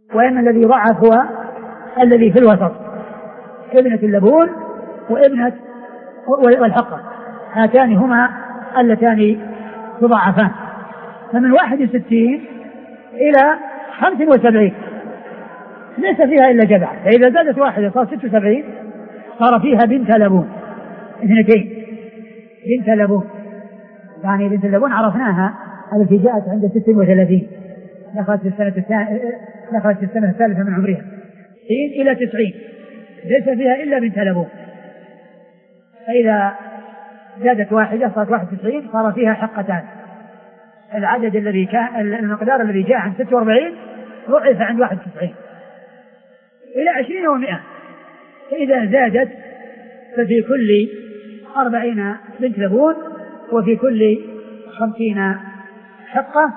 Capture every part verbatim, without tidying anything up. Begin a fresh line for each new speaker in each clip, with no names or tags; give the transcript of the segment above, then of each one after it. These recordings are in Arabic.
وإن الذي ضعف هو الذي في الوسط، ابنة اللبون وابنة والحقة، هاتان هما اللتان تضعفان. فمن واحد وستين إلى خمس وسبعين ليس فيها إلا جذع، فإذا زادت واحدة صار ست وسبعين صار فيها بنت لبون اثنتين، بنت لبون. يعني بنت اللبون عرفناها التي جاءت عند ست وثلاثين، دخلت في السنة الثانية دخلت في السنة الثالثة من عمرها إلى تسعين، ليس فيها إلا بنت لبون. فإذا زادت واحدة صارت واحد وتسعين صار فيها حقتان. العدد الذي كان المقدار الذي جاء عن ستة وأربعين ضعف عند واحد وتسعين إلى عشرين ومئة. فإذا زادت ففي كل أربعين بنت لبون وفي كل خمسين حقة.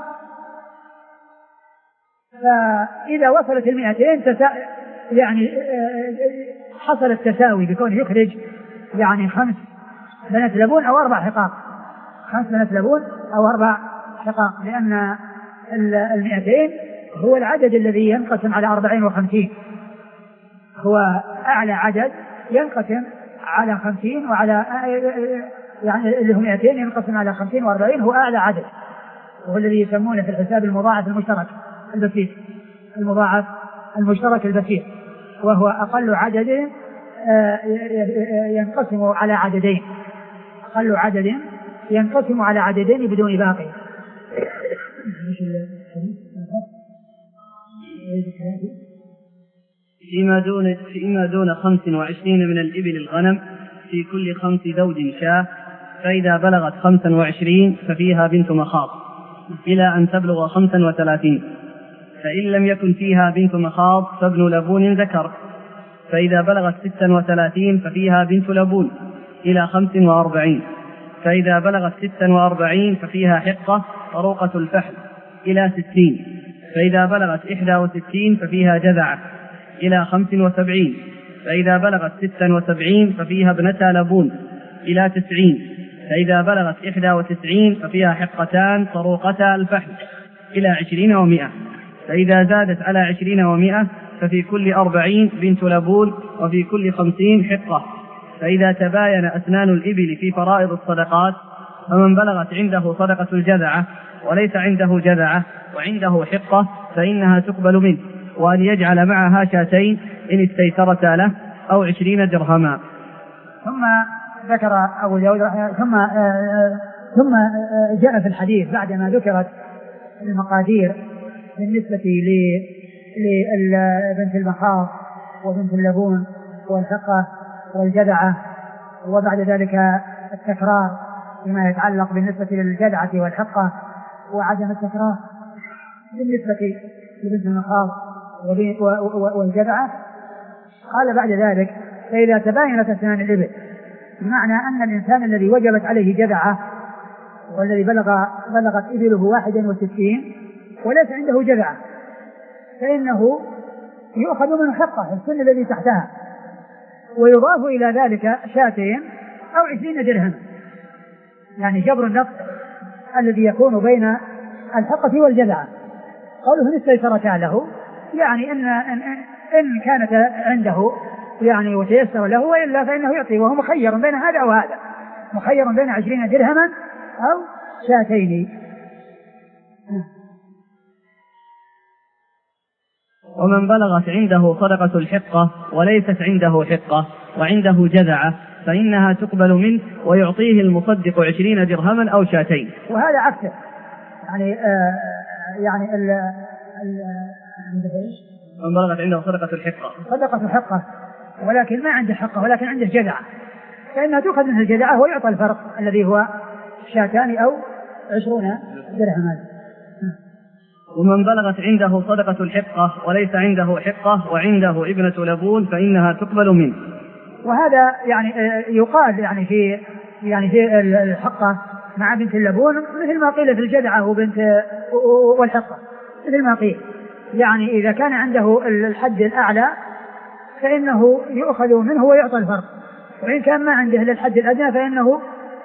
فإذا وصلت المئتين تسا... يعني حصل التساوي بكون يخرج يعني خمس بنات لبون أو أربع حقاق، خمس بنات لبون أو أربع حقاق، لأن المئتين هو العدد الذي ينقسم على أربعين وخمسين، هو أعلى عدد ينقسم على خمسين، وعلى يعني اللي هم مئتين ينقسم على خمسين وأربعين هو أعلى عدد، وهو الذي يسمونه في الحساب المضاعف المشترك البسيط، المضاعف المشترك البسيط، وهو أقل عدد ينقسم على عددين، أقل عدد ينقسم على عددين بدون باقي.
فيما دون فيما دون خمس وعشرين من الإبل الغنم في كل خمس ذود شاة، فإذا بلغت خمسا وعشرين ففيها بنت مخاض إلى أن تبلغ خمسا وثلاثين، فإن لم يكن فيها بنت مخاض فابن لبون ذكر، فإذا بلغت ستا وثلاثين ففيها بنت لبون إلى خمس وأربعين، فإذا بلغت ستا وأربعين ففيها حقة طروقة الفحل إلى ستين، فإذا بلغت إحدى وستين ففيها جذعة إلى خمس وسبعين، فإذا بلغت ستا وسبعين ففيها ابنتا لبون إلى تسعين، فإذا بلغت إحدى وتسعين ففيها حقتان طروقتا الفحل إلى عشرين ومئة، فإذا زادت على عشرين ومئة ففي كل أربعين بنت لبون وفي كل خمسين حقة. فإذا تباين أسنان الإبل في فرائض الصدقات، فمن بلغت عنده صدقة الجذعة وليس عنده جذعة وعنده حقة فإنها تقبل منه، وأن يجعل معها شاتين إن استيسرتا له أو عشرين درهما.
ثم ذكر أبو داود ثم آه ثم آه جاء في الحديث بعدما ذكرت المقادير بالنسبة لبنت المخاض وبنت اللبون والحقة والجذعة، وبعد ذلك التكرار فيما يتعلق بالنسبة للجذعة والحقة وعدم التكرار بالنسبة لبنت المخاض والجذعة. قال بعد ذلك فإذا تباينت أسنان الإبل، بمعنى أن الإنسان الذي وجبت عليه جذعة والذي بلغ بلغت إبله واحدا وستين وليس عنده جذعة، فإنه يؤخذ من حقه السن الذي تحتها ويضاف إلى ذلك شاتين أو عشرين درهم، يعني جبر النقص الذي يكون بين الحقة والجذعة. قوله استيسرتا له يعني إن, إن, إن كانت عنده يعني وتيسر له، وإلا فإنه يعطي، وهو مخير بين هذا أو هذا، مخير بين عشرين درهما أو شاتين.
ومن بلغت عنده صدقة الحقة وليست عنده حقة وعنده جذعة فإنها تقبل منه ويعطيه المصدق عشرين درهما أو شاتين.
وهذا عكسه، يعني آه يعني ال ال
من بلغت عنده صدقة الحقة
صدقة الحقة ولكن ما عنده حقة ولكن عنده جذعة، فإنها تؤخذ منه الجذعة ويعطى الفرق الذي هو شاتان أو عشرون درهما.
ومن بلغت عنده صدقة الحقة وليس عنده حقة وعنده ابنة لبون فإنها تقبل منه.
وهذا يعني يقال يعني في يعني في الحقة مع بنت اللبون مثل ما قيل في الجذعة وبنت والحقة، مثل ما قيل يعني إذا كان عنده الحد الأعلى فإنه يؤخذ منه ويعطى الفرق، وإن كان ما عنده الحد الأدنى فإنه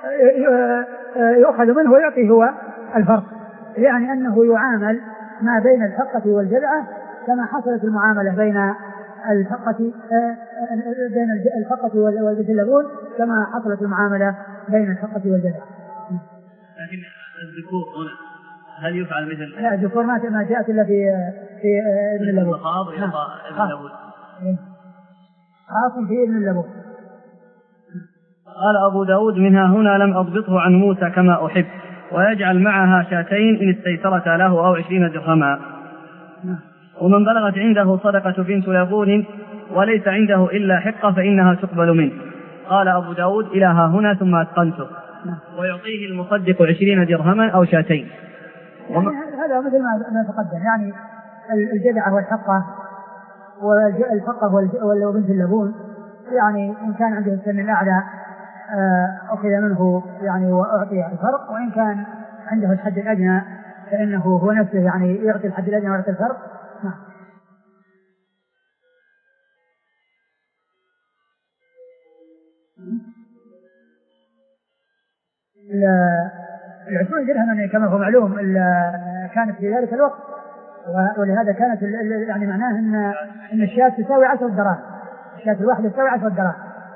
يؤخذ منه ويعطي هو الفرق، يعني أنه يعامل ما بين الحقة والجذعة كما حصلت المعاملة بين الحقة بين الحقة والبنت اللبون كما حصلت المعاملة بين الحقة والجذع.
لكن الذكور هنا هل يفعل مثل؟
لا الذكور ما ما جاءت إلا في في ابن اللبون.
المخاض يعطى ابن اللبون.
خاص في ابن اللبون.
قال أبو داود منها هنا لم أضبطه عن موسى كما أحب ويجعل معها شاتين إن استيسرتا له أو عشرين درهما. ومن بلغت عنده صدقة بنت لبون وليس عنده إلا حقة فإنها تقبل منه. قال أبو داود إلى ها هنا ثم أتقنته. ويعطيه المصدق عشرين درهما أو شاتين.
يعني هذا مثل ما تقدم يعني الجدعة والحقة والحقة والبنت اللبون يعني إن كان عنده السن الأعلى أخذ منه يعني وأعطي الفرق وإن كان عنده الحد الأدنى فإنه هو نفسه يعني يعطي الحد الأدنى ويعطي الفرق. العشرون درهما كما هو معلوم كانت في ذلك الوقت ولهذا كانت يعني معناه ان ان الشاة تساوي عشر دراهم. الشاة الواحدة تساوي عشر دراهم.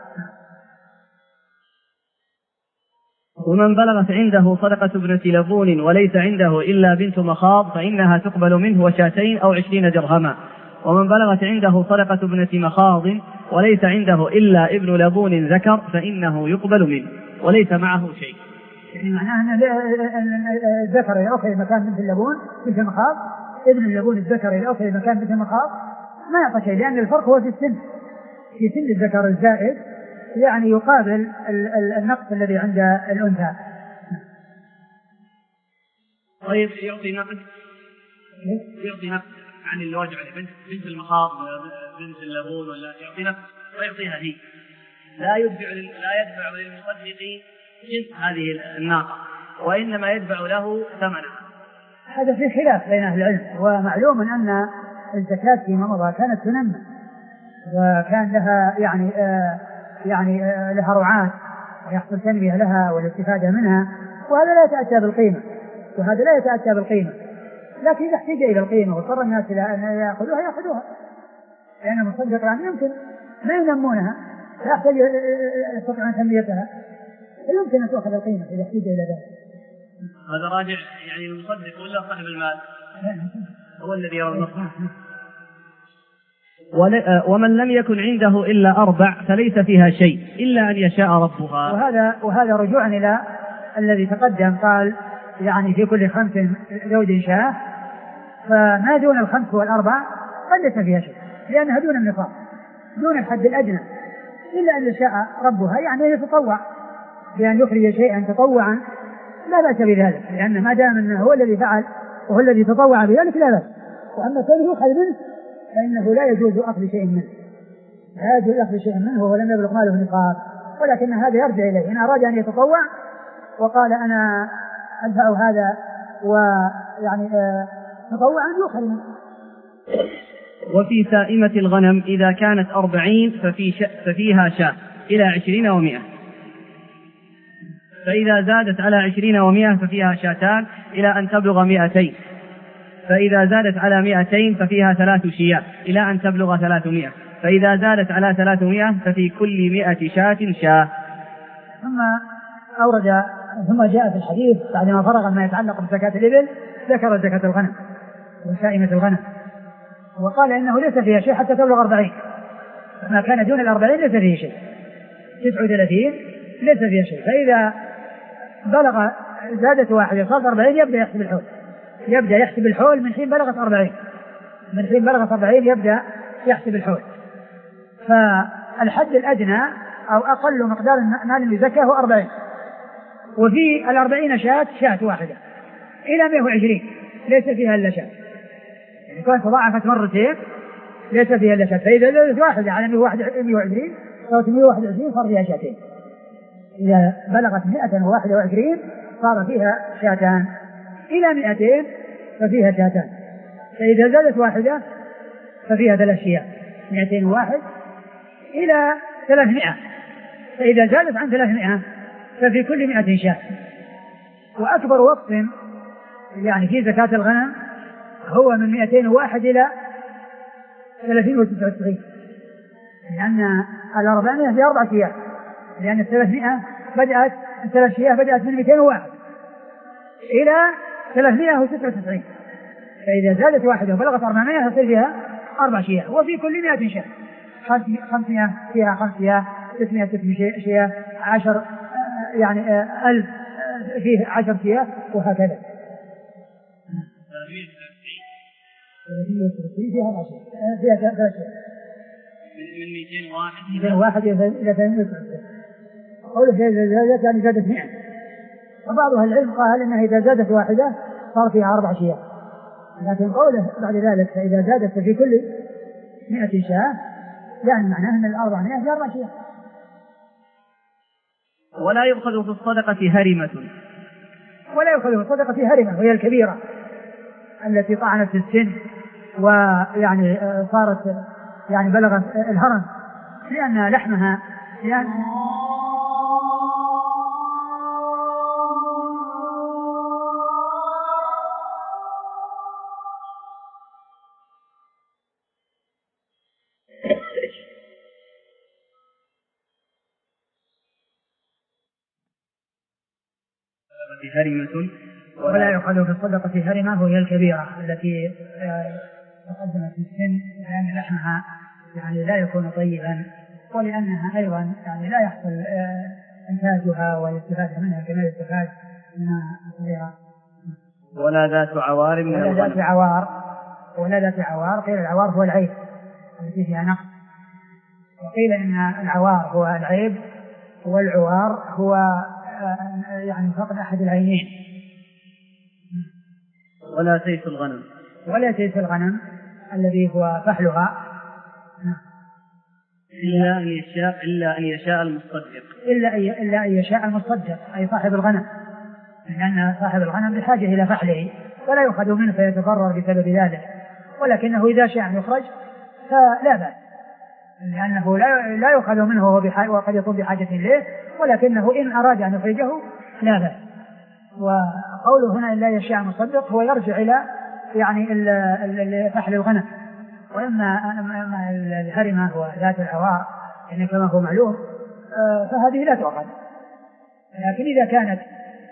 ومن بلغت عنده صدقة ابنة لبون وليس عنده إلا بنت مخاض فإنها تقبل منه وشاتين أو عشرين درهما. ومن بلغت عنده صدقة ابنة مخاض وليس عنده إلا ابن لبون ذكر فإنه يقبل منه وليس معه شيء.
يعني معناه أن الذكر إذا أخذ مكان بنت اللبون بنت المخاض ابن اللبون الذكر إذا أخذ مكان بنت المخاض ما يعطى شيء لأن الفرق هو في السن. في سن الذكر الزائد يعني يقابل النقص الذي عند الأنثى.
طيب يعطي نقص يعطي نقص عن الواجب عليه بنت بنت المخاض ولا بنت اللبون ولا يعطي نقص ويعطيها هي لا يدفع لا يدفع للمصدق جنس هذه الناقة وإنما يدفع له ثمنها.
هذا في خلاف بين أهل العلم ومعلوم أن الزكاة فيما مضى كانت تنمى وكان لها يعني آه يعني آه لها رعاة ويحصل تنمية لها والاستفادة منها وهذا لا يتأتى بالقيمة وهذا لا يتأتى بالقيمة لكن إذا احتاج إلى القيمة واضطر الناس إلى أن يأخذوها يأخذوها لأن المصدق يعني يمكن ما ينمونها لا يحتاج يستطيع تنميتها يمكن أن تأخذ القيمة إذا احتاج إلى ذلك.
هذا راجع يعني المصدق ولا صاحب المال هو الذي يرى النص. ومن لم يكن عنده إلا أربع فليس فيها شيء إلا أن يشاء ربها.
وهذا وهذا رجوعا إلى الذي تقدم قال يعني في كل خمس زوج شاة فما دون الخمس والأربع فليس فيها شيء لأنها دون النصاب دون الحد الأدنى إلا أن يشاء ربها يعني يتطوع بأن يخرج شيئا تطوعا لا بأس بذلك لأن ما دام أنه هو الذي فعل وهو الذي تطوع بذلك لا بأس. وأما كان يؤخذ منه فإنه لا يجوز أخذ شيء منه لا يجوز أخذ شيء منه وهو لم يبلغ ماله نصاب ولكن هذا يرجع إليه إن أراد أن يتطوع وقال أنا أدفع هذا ويعني تطوعا يؤخذ منه.
وفي سائمة الغنم إذا كانت أربعين ففي ش... ففيها شاة إلى عشرين ومئة فإذا زادت على عشرين ومئة ففيها شاتان إلى أن تبلغ مئتين فإذا زادت على مئتين ففيها ثلاث شياه إلى أن تبلغ ثلاثمائة فإذا زادت على ثلاثمائة ففي كل مئة شاة شاة.
ثم أورد ثم جاء في الحديث بعدما فرغ ما يتعلق بزكاة الإبل ذكر زكاة الغنم وسائمة الغنم وقال إنه ليس فيها شيء حتى تبلغ أربعين ما كان دون الأربعين ليس فيه شيء تسعة وثلاثين ليس فيها شيء فإذا بلغ زادت واحدة صارت أربعين يبدأ يحسب الحول يبدأ يحسب الحول من حين بلغت أربعين من حين بلغت أربعين يبدأ يحسب الحول. فالحد الأدنى أو أقل مقدار مال يزكى هو أربعين وفي الأربعين شاة شاة واحدة إلى مئة وعشرين ليس فيها إلا شاة يعني كانت تضاعفت مرتين ليس فيها إلا شاة فإذا زادت واحدة على مئة وعشرين صارت مئة وواحد وعشرين صار فيها شاتين إذا بلغت مئة وواحد وعشرين صار فيها شاتان إلى مئتين ففيها شاتان فإذا زادت واحدة ففيها ثلاث شياه مئتين وواحد إلى ثلاثمائة فإذا زادت عن ثلاثمائة ففي كل مئة شاة. وأكبر وقت يعني في زكاة الغنم هو من مئتين وواحد إلى ثلاثين وتسعة وتسعين، لأن الأربعمائة في أربع شياه، لأن الثلاثمائة بدأت الثلاث شياه بدأت من مئتين وواحد إلى ثلاثمائة وتسعة وتسعين، فإذا زادت واحدة وبلغت أربعمائة يصير فيها أربع شياه، وفي كل مئة شياه خمسمائة فيها خمس شياه، ستمائة ست شياه، عشر يعني ألف فيه عشر شياه، وهكذا. فيها أربع شياه، فيها ثلاث شياه
من مئتين وواحد
مئتين وواحد إلى ثلاثمائة وتسعين. قوله إذا زادت يعني زادت مئة، وبعض أهل العلم قال إنها إذا زادت واحدة صار فيها أربع شياه، لكن قوله بعد ذلك فإذا زادت في كل مئة شاة يعني معناه أن الأربعمائة في أربع شياه.
ولا يؤخذ في الصدقة هرمة،
ولا يؤخذ في الصدقة هرمة، وهي الكبيرة التي طعنت في السن ويعني صارت يعني بلغت الهرم، لأن لحمها يعني
هرمة.
ولا يؤخذ في الصدقة هرمة، وهي الكبيرة التي تقدمت في السن، لأن لحمها يعني لا يكون طيبا، ولأنها أيضا يعني لا يحصل إنتاجها والاستفادة منها كما يستفاد منها الصغيرة.
ولا ذات عوار من
ولا ذات عوار ولا ذات عوار قيل العوار هو العيب التي فيها نقص، وقيل إن العوار هو العيب والعوار هو يعني فقد أحد العينين.
ولا تيس الغنم
ولا تيس الغنم الذي هو فحلها،
إلا أن يشاء إلا أن يشاء المصدق
إلا إلا أن يشاء المصدق أي صاحب الغنم، لأن صاحب الغنم بحاجة إلى فحله ولا يؤخذ منه فيتضرر بسبب ذلك، ولكنه إذا شاء أن يخرج فلا بأس، لأنه لا لا يؤخذ منه وقد يكون بحاجة إليه، ولكنه إن أراد أن يخرجه لا بأس. وقوله هنا إلا يشاء المصدق هو يرجع إلى يعني فحل الغنم، وإما الهرمة وذات العوار يعني كما هو معلوم فهذه لا تؤخذ، لكن إذا كانت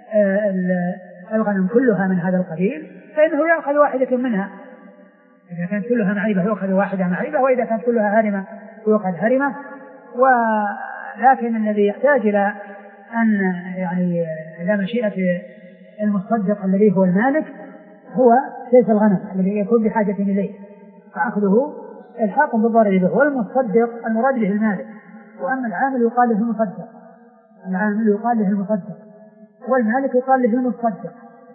الغنم كلها من هذا القبيل فإنه يأخذ واحدة منها، إذا كانت كلها معيبة يأخذ واحدة معيبة، وإذا كانت كلها هرمة يأخذ هرمة. ولكن الذي يحتاج إلى أن يعني إلى مشيئة المصدق الذي هو المالك هو سيف الغنم الذي يكون بحاجة إليه، فأخذه الحاق بالضرر به، والمصدق المراد به المالك، وأما العامل يقال له المصدق، العامل يقال له المصدق، والمالك يقال له المصدق.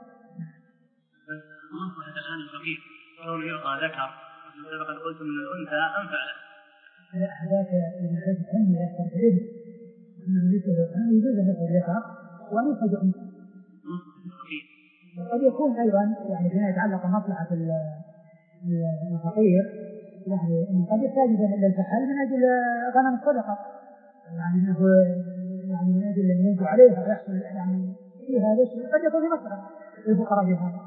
منصح الآن الفقير قول يعطى ذكر سبق قلت من الأنثى أنفع له.
لا هذاك من حيث التنمية يسترجعه أن يجوز أن يجوز ذكر ذكر ونصف أنثى. وقد يكون أيضا يعني فيما يتعلق بمصلحة الفقير يعني إن قد يحتاج إلى الفحل من أجل غنم الصدقة، يعني أنه يعني من أجل أن ينجو عليها ويحصل يعني في هذا الشيء قد يكون في مصلحة للفقراء في هذا.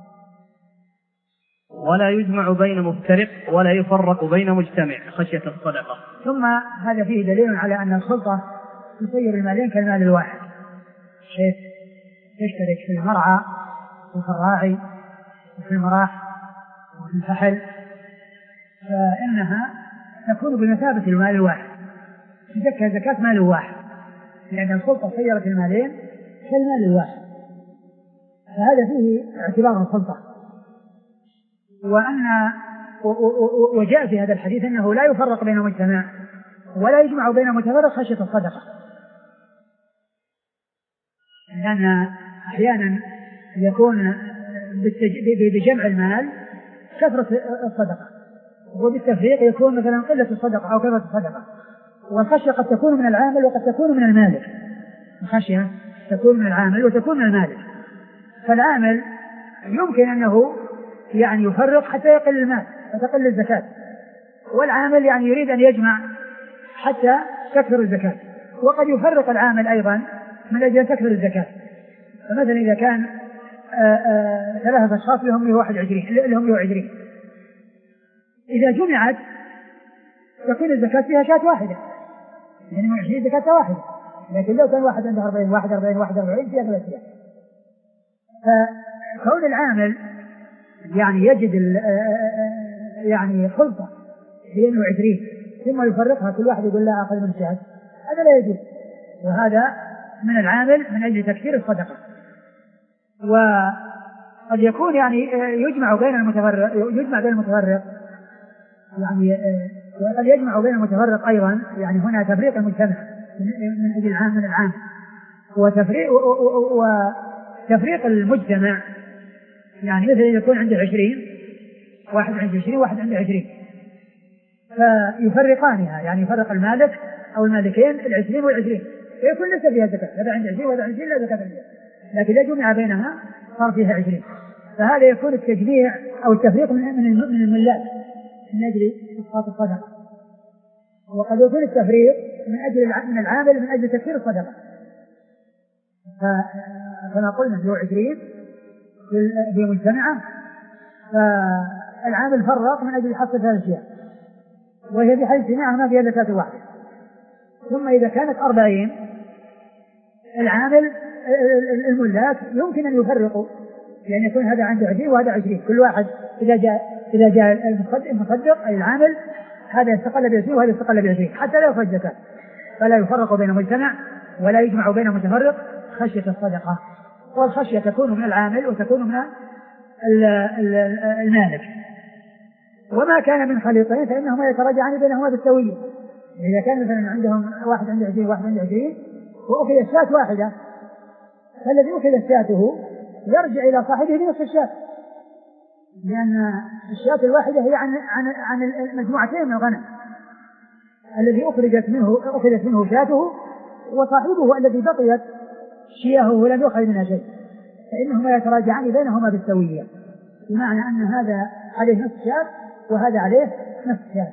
ولا يجمع بين مفترق ولا يفرق بين مجتمع خشية الصدقة.
ثم هذا فيه دليل على أن السلطة تسير المالين كالمال الواحد، حيث تشترك في المرعى وفي الراعي وفي المراح وفي الفحل، فإنها تكون بمثابة المال الواحد، تزكى زكاة مال واحد، لأن السلطة سيرت المالين كالمال الواحد، فهذا فيه اعتبار السلطة. وأن وجاء في هذا الحديث أنه لا يفرق بين مجتمع ولا يجمع بين متفرق خشية الصدقة، لأن أحيانا يكون بجمع المال كثرة الصدقة، وبالتفريق يكون مثلا قلة الصدقة أو كثرة الصدقة، والخشية قد تكون من العامل وقد تكون من المالك، الخشية تكون من العامل وتكون من المالك، فالعامل يمكن أنه يعني يفرق حتى يقل المال فتقل الزكاة، والعامل يعني يريد أن يجمع حتى تكثر الزكاة، وقد يفرق العامل أيضا من أجل أن تكثر الزكاة. فمثلا إذا كان آآ آآ ثلاثة أشخاص لهم مئة وواحد وعشرين لهم مئة وعشرين، إذا جمعت تكون الزكاة فيها شاة واحدة، يعني من عشرين زكاة واحدة. لكن لو كان واحد عنده أربعين واحد أربعين واحد أربعين فيها ثلاث شاة. فكون العامل يعني يجد يعني خلطة اثنين وعشرين ثم يفرقها كل واحد يقول لا أقل من شاة، هذا لا يجوز، وهذا من العامل من أجل تكثير الصدقة. وقد يكون يعني يجمع بين المتفرق يجمع بين المتفرق يعني وقد يجمع بين المتفرق أيضا، يعني هنا تفريق المجتمع من أجل العام من العام، وتفريق وتفريق المجتمع يعني مثل يكون عنده عشرين واحد عنده عشرين واحد عنده عشرين فيفرقانها، يعني يفرق المالك أو المالكين العشرين والعشرين فيكون ليس فيها زكاة، هذا عنده عشرين وهذا عشرين لا زكاة فيها، لكن إذا جمع بينها صار فيها عشرين. فهذا يكون التجميع أو التفريق من من الملاك من أجل إسقاط الصدقة، وقد يكون التفريق من أجل من العامل من أجل تكثير الصدقة. فكما قلنا له عشرين في مجتمعه، فالعامل فرق من أجل حصل ثلاث أشياء، وهي بحيث جميعها ما فيها زكاة واحدة. ثم إذا كانت أربعين العامل الملاك يمكن أن يفرقوا، يعني يكون هذا عنده عشرين وهذا عشرين، كل واحد إذا جاء إذا جاء المصدق أي العامل هذا يستقل بعشرين وهذا يستقل بعشرين حتى لا يخرج زكاة، فلا يفرق بين المجتمع ولا يجمع بين متفرق خشية الصدقة. والخشية تكون من العامل وتكون من المالك. وما كان من خليطين فإنهما يتراجعان بينهما بالسوية. إذا كان مثلا عندهم واحد عنده عشرين واحد عنده عشرين وأخذ الشاة واحدة، فالذي أخذ شاته يرجع إلى صاحبه بنصف الشاة، لأن الشاة الواحدة هي عن عن عن المجموعتين من الغنم، الذي أخرجت منه أخذت منه شاته وصاحبه الذي بقيت شياهه ولم يؤخذ منها شيء، فإنهما يتراجعان بينهما بالسوية، بمعنى أن هذا عليه نصف شاة وهذا عليه نصف شاة.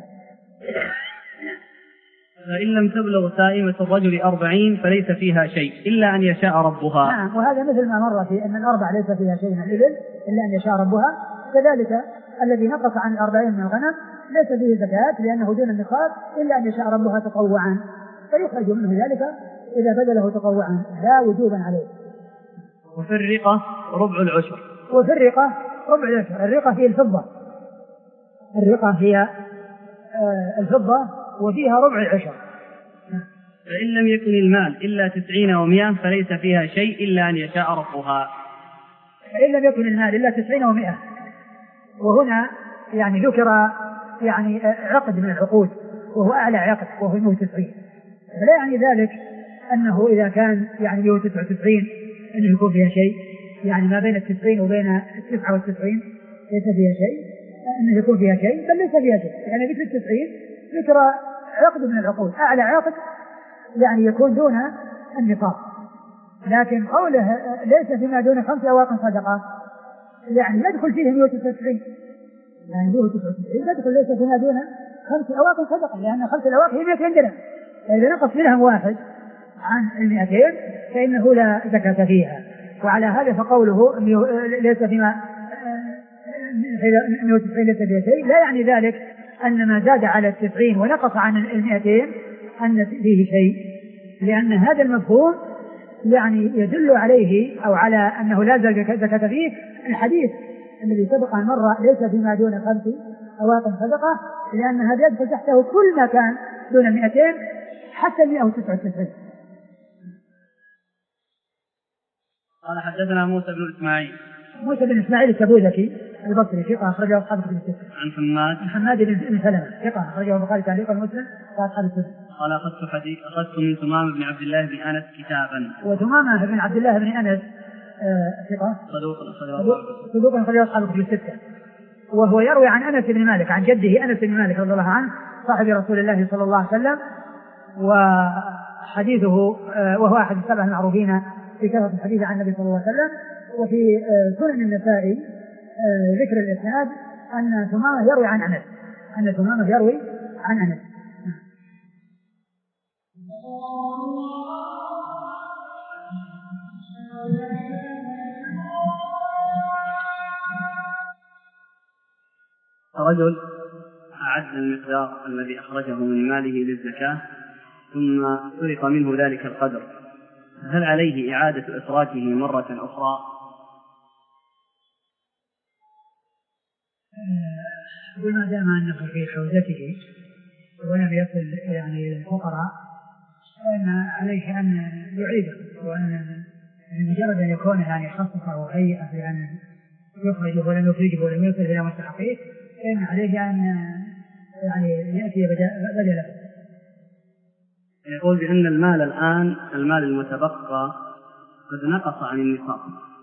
فإن لم تبلغ سائمة الرجل أربعين فليس فيها شيء إلا أن يشاء ربها.
نعم، وهذا مثل ما مر في أن الأربع ليس فيها شيء من الإبل إلا أن يشاء ربها، كذلك الذي نقص عن الأربعين من الغنم ليس فيه زكاة لأنه دون النصاب إلا أن يشاء ربها تطوعا، فيخرج منه ذلك إذا بدله تطوعا لا وجوبا عليه.
وفي الرقة ربع العشر.
وفي الرقة ربع العشر. الرقة هي الفضة، الرقة هي الفضة وفيها ربع العشر.
فإن لم يكن المال إلا تسعين ومئة فليس فيها شيء إلا أن يشاء ربها.
فإن لم يكن المال إلا تسعين ومئة، وهنا يعني ذكر يعني عقد من العقود وهو أعلى عقد وهو مئة وتسعين، فلا يعني ذلك أنه إذا كان يعني مئة وتسعة وتسعين أنه يكون فيها شيء، يعني ما بين التسعين وبين التسعة والتسعين ليس فيها شيء، أنه يكون فيها شيء بل ليس فيها شيء، يعني مثل التسعين ذكر عقد من العقود أعلى عقد يعني يكون دون النصاب. لكن قوله ليس فيما دون خمس أواق صدقة يعني يدخل فيه مئة وتسعة وتسعين، يعني مئة وتسعة وتسعين يدخل ليس فيما دون خمس أواق صدقة، لأن خمس الأواق هي مئتين درهم، فإذا نقص درهم واحد عن المئتين فإنه لا زكاة فيها. وعلى هذا فقوله ليس فيما مئة وتسعين ليس فيها شيء لا يعني ذلك أن ما زاد على التسعين ونقص عن المئتين أن فيه شيء، لأن هذا المفهوم يعني يدل عليه أو على أنه لا زكاة فيه الحديث الذي سبق أن مر ليس فيما دون خمس أواق صدقة، لأن هذا يدخل تحته كل ما كان دون المئتين حتى المئة وتسعة وتسعين.
قال حدثنا موسى بن إسماعيل.
موسى بن إسماعيل التبوذكي البصري ثقة أخرجه أصحاب الكتب الستة.
عن حماد.
عن حماد بن سلمة ثقة أخرجه البخاري تعليقا ومسلم وأصحاب الكتب.
قال أخذت حديث أخذت من ثمامة بن عبد الله بن أنس كتابا.
وثمامة بن عبد الله بن أنس ثقة صدوق أخرجه أصحاب الكتب الستة، وهو يروي عن أنس بن مالك عن جده أنس بن مالك رضي الله عنه صاحب رسول الله صلى الله عليه وسلم، وحديثه وهو أحد السبع المعروفين في كثرة الحديث عن النبي صلى الله عليه وسلم. وفي سنن النسائي ذكر الإسناد أن ثمامة يروي عن أنس أن ثمامة يروي عن أنس.
رجل أعد المقدار الذي أخرجه من ماله للزكاة ثم سرق منه ذلك القدر، هل عليه إعادة إخراجه مرة أخرى؟
بما دام أنه في حوزته ولم يصل يعني إلى الفقراء فإن عليه أن يعيده، وأن مجرد أن يكون يعني خصصه هيئة بأن يخرجه ولم يخرجه ولم يصل إلى مستحقيه، فإن عليه أن يعني يأتي بدله.
يقول بأن المال الآن المال المتبقى قد نقص عن النصاب.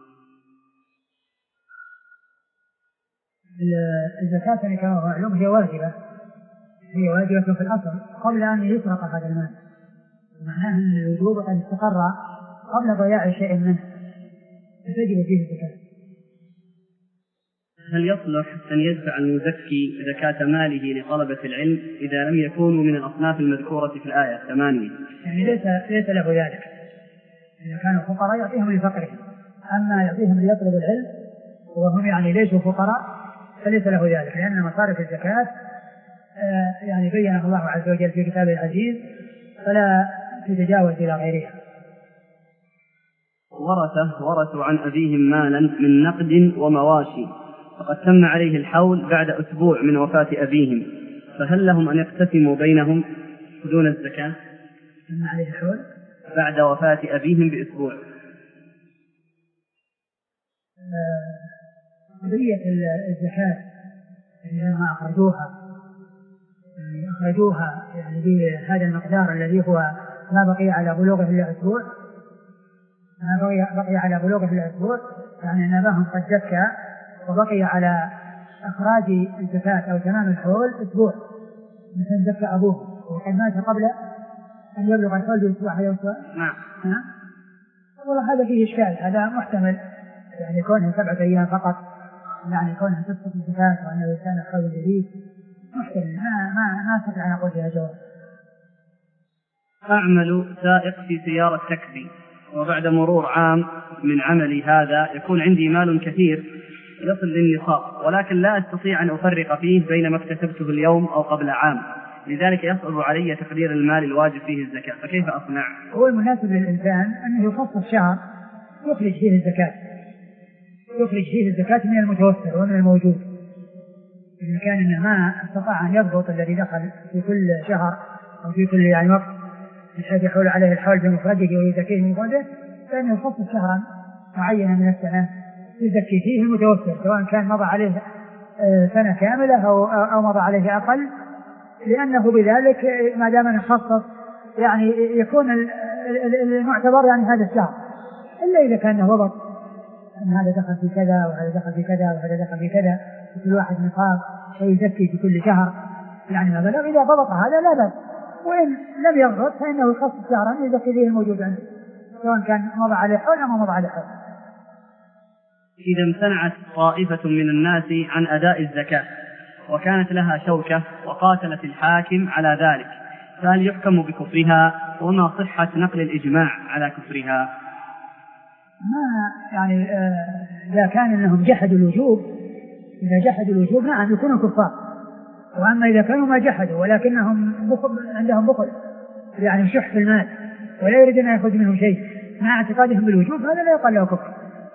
الزكاة كما هو معلوم هي واجبة هي واجبة في الأصل قبل أن يسرق هذا المال، معناه أن الوجوب قد استقر قبل ضياع شيء منه فتجب فيه الزكاة.
هل يصلح أن يدفع المزكي زكاة ماله لطلبة العلم إذا لم يكونوا من الأصناف المذكورة في الآية ثمانية؟
يعني ليس, ليس له ذلك، إذا كانوا فقراء يعطيهم لفقرهم، أما يعطيهم ليطلب العلم وهم يعني ليسوا فقراء فليس له ذلك، لأن مصارف الزكاة آه يعني بيّنها الله عز وجل في كتابه العزيز فلا تتجاوز إلى غيرها.
ورثة ورثوا عن أبيهم مالا من نقد ومواشي فقد تم عليه الحول بعد أسبوع من وفاة أبيهم، فهل لهم أن يقتسموا بينهم دون الزكاة؟
تم عليه الحول
بعد وفاة أبيهم بأسبوع.
قضية الزكاة لما أخرجوها يعني أخرجوها يعني بهذا المقدار الذي هو ما بقي على بلوغه إلا أسبوع ما بقي على بلوغه إلا أسبوع يعني أن أباهم قد زكى وبقي على إخراج الزكاة أو تمام الحول أسبوع مثل زكى أبوه وقد مات قبل أن يبلغ الحول بأسبوع. هذا أسبوع؟
نعم.
والله هذا فيه إشكال، هذا محتمل يعني يكون سبعة أيام فقط، يعني يكون تسقط الزكاة وأنه كان الحول جديد محتمل، ما ما ما أستطيع أن أقول فيها جواب.
أعمل سائق في سيارة تاكسي وبعد مرور عام من عملي هذا يكون عندي مال كثير يصل للنصاب، ولكن لا أستطيع أن أفرق فيه بين ما اكتسبته اليوم أو قبل عام، لذلك يصعب علي تقدير المال الواجب فيه الزكاة، فكيف أصنع؟
هو المناسب للإنسان أنه يخصص شهر يخرج فيه الزكاة يخرج فيه الزكاة من المتوفر ومن الموجود، إذا كان إنه ما استطاع أن يضبط الذي دخل في كل شهر أو في كل يعني وقت بحيث يحول عليه الحول بمخرجه ويزكيه من مخرجه، فإنه يخصص شهرا معينا من السنة يزكي فيه المتوفر سواء كان مضى عليه سنة كاملة أو, أو مضى عليه أقل، لأنه بذلك ما دام نخصص يعني يكون المعتبر يعني هذا الشهر، إلا إذا كان ضبط أن هذا دخل في كذا وهذا دخل في كذا وهذا دخل في كذا وكل واحد نصاب ويزكي في كل شهر يعني ما بلغ، إذا ضبط هذا لا بأس، وإن لم يضبط فإنه يخصص شهرا يزكي فيه الموجود عنده سواء كان مضى عليه حول أو ما مضى عليه حول.
إذا امتنعت طائفة من الناس عن أداء الزكاة وكانت لها شوكة وقاتلت الحاكم على ذلك، فهل يحكم بكفرها؟ وما صحة نقل الإجماع على كفرها؟
ما يعني إذا آه كان أنهم جحدوا الوجوب إذا جحدوا الوجوب نعم يكونوا كفار، وأما إذا كانوا ما جحدوا ولكنهم بخل عندهم بخل يعني شح في المال ولا يريدون أن يأخذ منهم شيء مع اعتقادهم بالوجوب هذا لا يقال له كفر.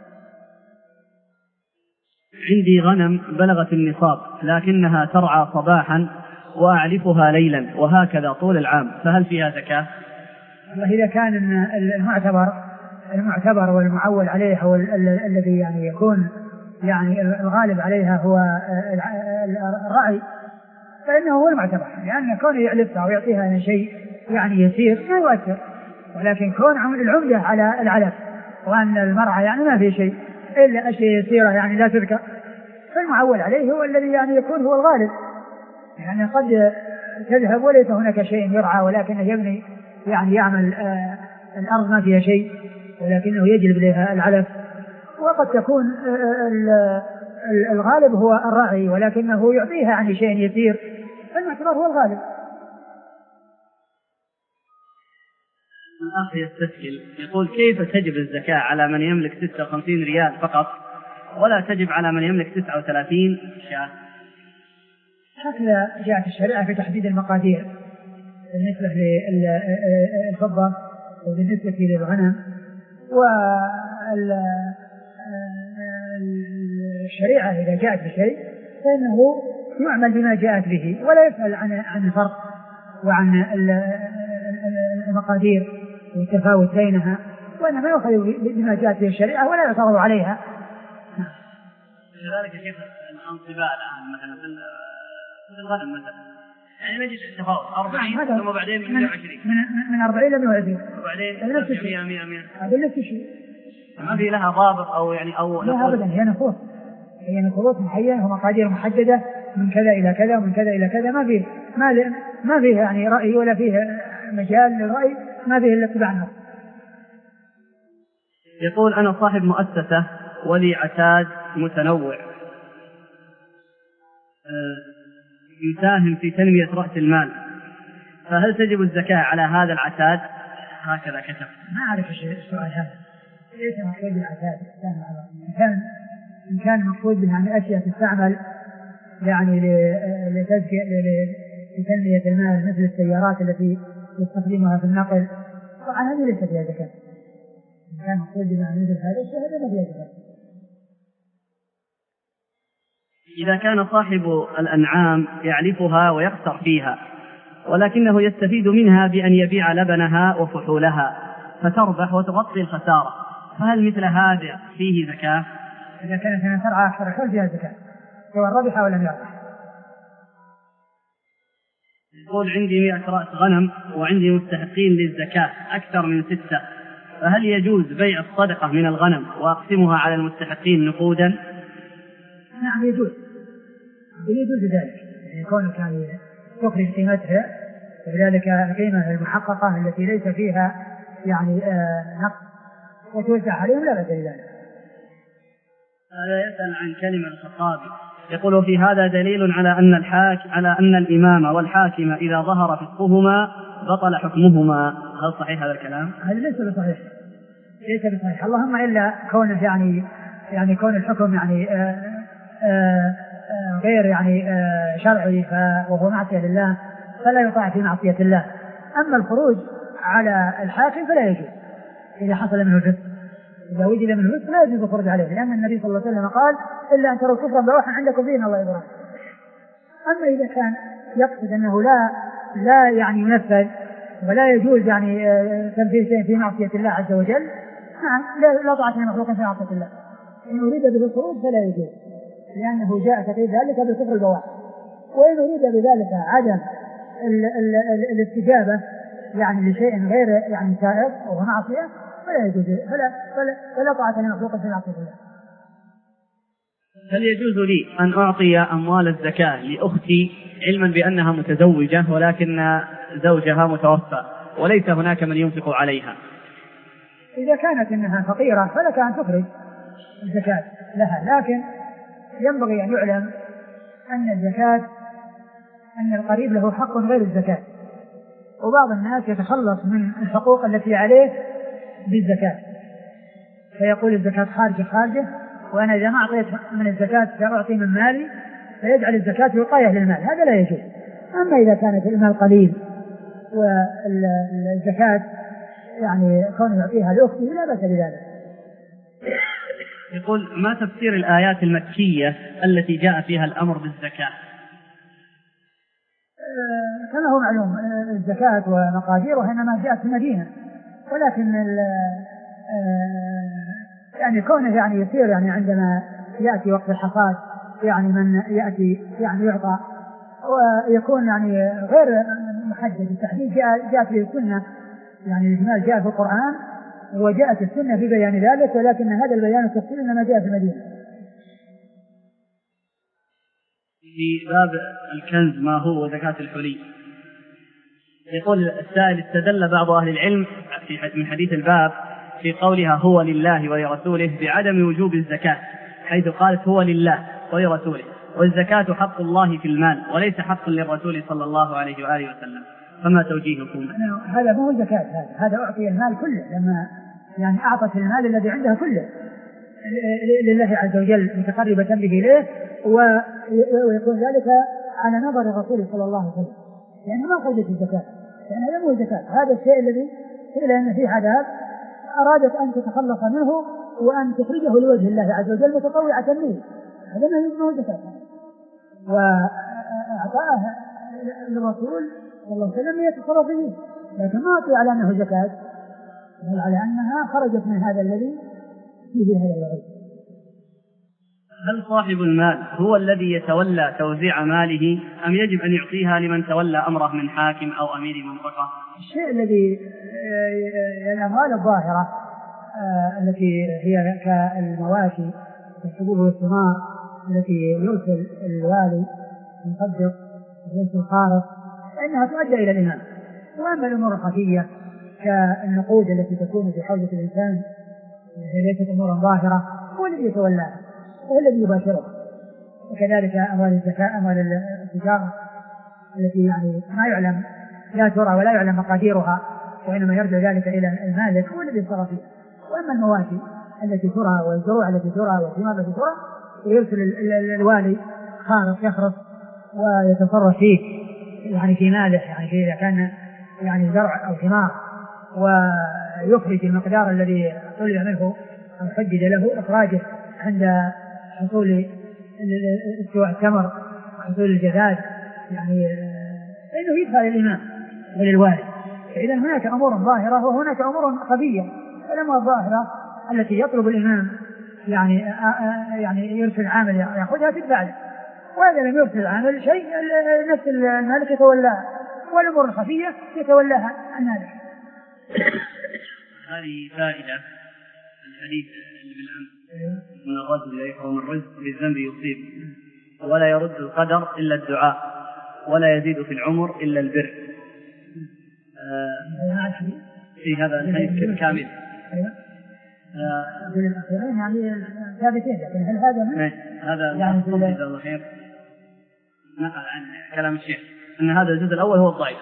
عندي غنم بلغت النصاب لكنها ترعى صباحا وأعلفها ليلا وهكذا طول العام، فهل فيها زكاة؟
إذا كان المعتبر المعتبر والمعول عليه هو الذي يعني يكون يعني الغالب عليها هو الرعي فإنه هو المعتبر، لأن كونه يعلفها ويعطيها شيء يعني يسير لا يؤثر، ولكن كون العمدة على العلف وأن المرعى يعني ما في شيء إلا أشياء يسيرة يعني لا تذكر، فالمعول عليه هو الذي يعني يكون هو الغالب، يعني قد تذهب وليس هناك شيء يرعى ولكنه يبني يعني يعمل آه الأرض ما فيها شيء ولكنه يجلب لها العلف، وقد تكون آه الغالب هو الرعي ولكنه يعطيها يعني شيء يسير، فالمعتبر هو الغالب.
الأخ يستسهل يقول كيف تجب الزكاة على من يملك ستة وخمسين ريال فقط ولا تجب على من يملك تسعة وثلاثين شاة؟
هكذا جاءت الشريعة في تحديد المقادير بالنسبة للفضة وبالنسبة للغنم. والشريعة إذا جاءت بشيء فإنه يعمل بما جاءت به ولا يسأل عن عن الفرق وعن المقادير والتفاوت بينها، وإنما يؤخذ بما جاءت به الشريعة ولا يعترض عليها.
لذلك كيف الانطباع الآن مثلا في الغنم مثلا يعني نجد التفاوت أربعين ثم بعدين من مئة وعشرين
من من أربعين إلى مئة وعشرين
وبعدين مئة مئة مئة
هذا نفس الشيء،
ما في لها ضابط أو يعني أو
لا أبدا، هي نصوص هي نصوص محية ومقادير محددة من كذا إلى كذا ومن كذا إلى كذا، ما فيه ما ما فيه يعني رأي ولا فيه مجال للرأي، ما فيه إلا اتباع النص.
يقول أنا صاحب مؤسسة ولي عتاد متنوع يساهم في تنمية رأس المال، فهل تجب الزكاة على هذا العتاد؟ هكذا كتب.
ما أعرف السؤال هذا ليس مقصود بالعتاد، إن كان إن كان مقصود بها من أشياء تستعمل يعني لتزكية لتنمية المال مثل السيارات التي يستخدمها في النقل، طبعا هذه ليست فيها زكاة. إن كان مقصود بها مثل هذا الشيء هذا ما فيها زكاة.
إذا كان صاحب الأنعام يعلفها ويخسر فيها ولكنه يستفيد منها بأن يبيع لبنها وفحولها فتربح وتغطي الخسارة، فهل مثل هذا فيه زكاة؟
إذا كانت من ترعى أكثر حول فيها زكاة سواء ربح أو لم يربح.
يقول عندي مئة رأس غنم وعندي مستحقين للزكاة أكثر من ستة، فهل يجوز بيع الصدقة من الغنم وأقسمها على المستحقين نقودا؟
نعم يجوز، يجوز ذلك، يكون كان تخرج قيمتها وذلك القيمة المحققة التي ليس فيها يعني نقص وتوزع عليهم لا بأس بذلك.
هذا يسأل عن كلمة الخطابي يقول في هذا دليل على أن الحاك على أن الإمام والحاكم إذا ظهر فسقهما بطل حكمهما، هل صحيح هذا الكلام؟
هذا ليس بصحيح، ليس بصحيح، اللهم إلا كونه يعني يعني كون الحكم يعني آآ آآ غير يعني شرعي وهو معصية لله فلا يطاع في معصية الله. أما الخروج على الحاكم فلا يجوز إذا حصل منه الفسق، إذا وجد منه الفسق لا يجوز الخروج عليه، لأن النبي صلى الله عليه وسلم قال إلا أن تروا كفرا بواحا عندكم فيه الله إبراهيم. أما إذا كان يقصد أنه لا لا يعني ينفذ ولا يجوز يعني تنفيذ شيء في معصية الله عز وجل، نعم لا طاعة لمخلوق في معصية الله. إن أريد به الخروج فلا يجوز، لأنه جاء تقييد ذلك بالكفر البواح. وإن أريد بذلك عدم ال ال ال الاستجابة يعني لشيء غير يعني سائغ وهو معصية فلا يجوز، فلا فلا فلا طاعة لمخلوق في معصية الله.
هل يجوز لي أن أعطي أموال الزكاة لأختي علما بأنها متزوجة ولكن زوجها متوفى وليس هناك من ينفق عليها؟
إذا كانت إنها فقيرة فلك أن تخرج الزكاة لها، لكن ينبغي أن يعلم أن الزكاة أن القريب له حق غير الزكاة، وبعض الناس يتخلص من الحقوق التي عليه بالزكاة فيقول الزكاة خارجة خارجة، وأنا إذا ما أعطيت من الزكاة سأعطي من مالي فيجعل الزكاة وقاية للمال، هذا لا يجوز. أما إذا كانت المال قليل والزكاة يعني كونه يعطيها لأخته لا بأس بذلك.
يقول ما تفسير الآيات المكية التي جاء فيها الأمر بالزكاة؟
آه كما هو معلوم الزكاة ومقاديرها إنما جاءت في المدينة، ولكن آه يعني كونه يعني يصير يعني عندما يأتي وقت الحصاد يعني من يأتي يعني يعطى ويكون يعني غير محدد التحديد، جاءت في السنة يعني الإجمال جاء في القرآن وجاءت السنة في بيان ذلك، ولكن هذا البيان التفصيل إنما جاء في المدينة.
في باب الكنز ما هو زكاة الحلي، يقول السائل استدل بعض أهل العلم من حديث الباب في قولها هو لله ولرسوله بعدم وجوب الزكاة، حيث قالت هو لله ولرسوله والزكاة حق الله في المال وليس حق للرسول صلى الله عليه وآله وسلم، فما توجيهكم؟
هذا مو زكاة، هذا هذا أعطي المال كله، لما يعني أعطت المال الذي عندها كله لله عز وجل متقربة به إليه، ويكون ذلك على نظر الرسول صلى الله عليه وسلم، لأنه ما خرجت الزكاة، لأنها لم هو الزكاة. هذا الشيء الذي قيل أن فيه عذاب أرادت أن تتخلص منه وأن تخرجه لوجه الله عز وجل متطوعة به، هذا ما يسمى زكاة، وأعطاها للرسول صلى الله عليه وسلم يتصرف فيه، لكن ما أعطي على أنه زكاة، بل على أنها خرجت من هذا الذي فيه هذا الوعيد.
هل صاحب المال هو الذي يتولى توزيع ماله أم يجب أن يعطيها لمن تولى أمره من حاكم أو أمير منطقة؟
الشيء الذي الأموال الظاهرة التي هي كالمواشي والحبوب والثمار التي يرسل الوالي يصدق ويرسل خارق فإنها تؤدى إلى الإمام. وأما الأمور الخفية كالنقود التي تكون في حوزة الإنسان هي ليست أمورا ظاهرة هو الذي يتولاها هو الذي يباشره. وكذلك أموال الزكاة أموال التجارة التي يعني ما يعلم لا ترى ولا يعلم مقاديرها وإنما يرجع ذلك إلى المالك هو الذي يتصرف فيها. وأما المواشي التي ترى والزروع التي ترى والثمار التي ترى ويرسل الوالي خارق يخرص ويتصرف فيه يعني في ماله، يعني في إذا كان يعني زرع أو ثمار ويخرج المقدار الذي طلب منه أو حدد له إخراجه عند حصول استواء الثمر وحصول الجذاذ يعني فإنه يدفع للإمام وللوالي. فإذا هناك أمور ظاهرة وهناك أمور خفية. الأمور الظاهرة التي يطلب الإمام يعني يعني يرسل عامل يأخذها تدفع له، وإذا لم يرسل عامل شيء نفس المالك يتولاها، والأمور الخفية يتولاها المالك.
هذه فائدة الحديث اللي بالأمس من الرجل لا يحرم الرزق بالذنب يصيب ولا يرد القدر إلا الدعاء ولا يزيد في العمر إلا البر. آه في هذا الحديث كامل
يعني ثابتين، لكن هل هذا من
هذا يعني جزء الخير نقل عن كلام الشيخ أن هذا الجزء الأول هو الضعيف.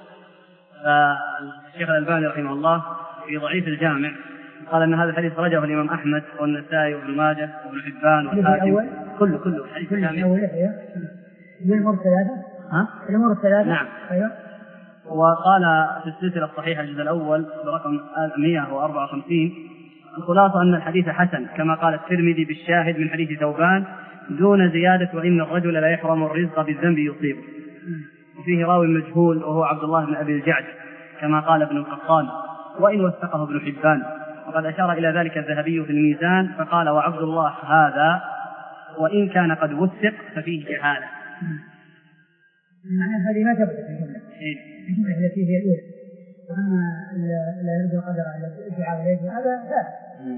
فالشيخ الألباني رحمه الله في ضعيف الجامع قال أن هذا الحديث رجعه الإمام أحمد والنسائي وابن ماجه وابن حبان والحاكم كله كله حديث كامل.
الأمور الثلاثة
ها
الأمور الثلاثة
نعم.
أيوة.
وقال في السلسلة الصحيحة الجزء الأول برقم مئة وأربعة وخمسين الخلاصة أن الحديث حسن كما قال الترمذي بالشاهد من حديث ثوبان دون زيادة وإن الرجل لا يحرم الرزق بالذنب يصيبه. وفيه راوي مجهول وهو عبد الله بن أبي الجعد كما قال ابن القطان وإن وثقه ابن حبان، وقد أشار إلى ذلك الذهبي في الميزان فقال وعبد الله هذا وإن كان قد وثق ففيه جهالة.
يعني هذه ما ثبتت الجملة الجملة التي هي الأولى، وأما لا يرجو القدر على الدعاء وليس هذا ثابت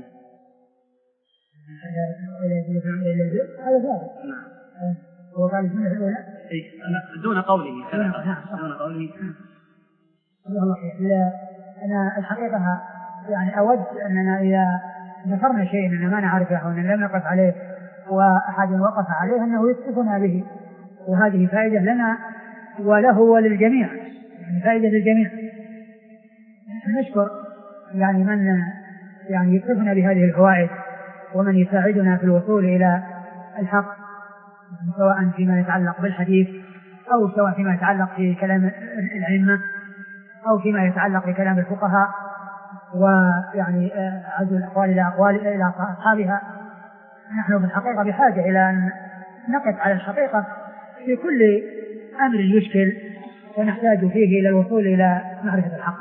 هذا ثابت. هو قال الجملة الأولى
دون قوله دون قوله
الله خير. أنا الحقيقة يعني أود أننا إذا ذكرنا شيء أننا ما نعرفه وأننا لم نقف عليه وأحد وقف عليه أنه يسقطنا به، وهذه فائدة لنا وله وللجميع، يعني فائدة للجميع. نشكر يعني من يعني يكتفنا بهذه الفوائد ومن يساعدنا في الوصول إلى الحق سواء فيما يتعلق بالحديث أو سواء فيما يتعلق في كلام الأئمة أو فيما يتعلق بكلام الفقهاء، ويعني عزو الأقوال إلى أقوال إلى أصحابها. نحن في الحقيقة بحاجة إلى أن نقف على الحقيقة في كل أمر يشكل ونحتاج فيه إلى الوصول إلى معرفة الحق.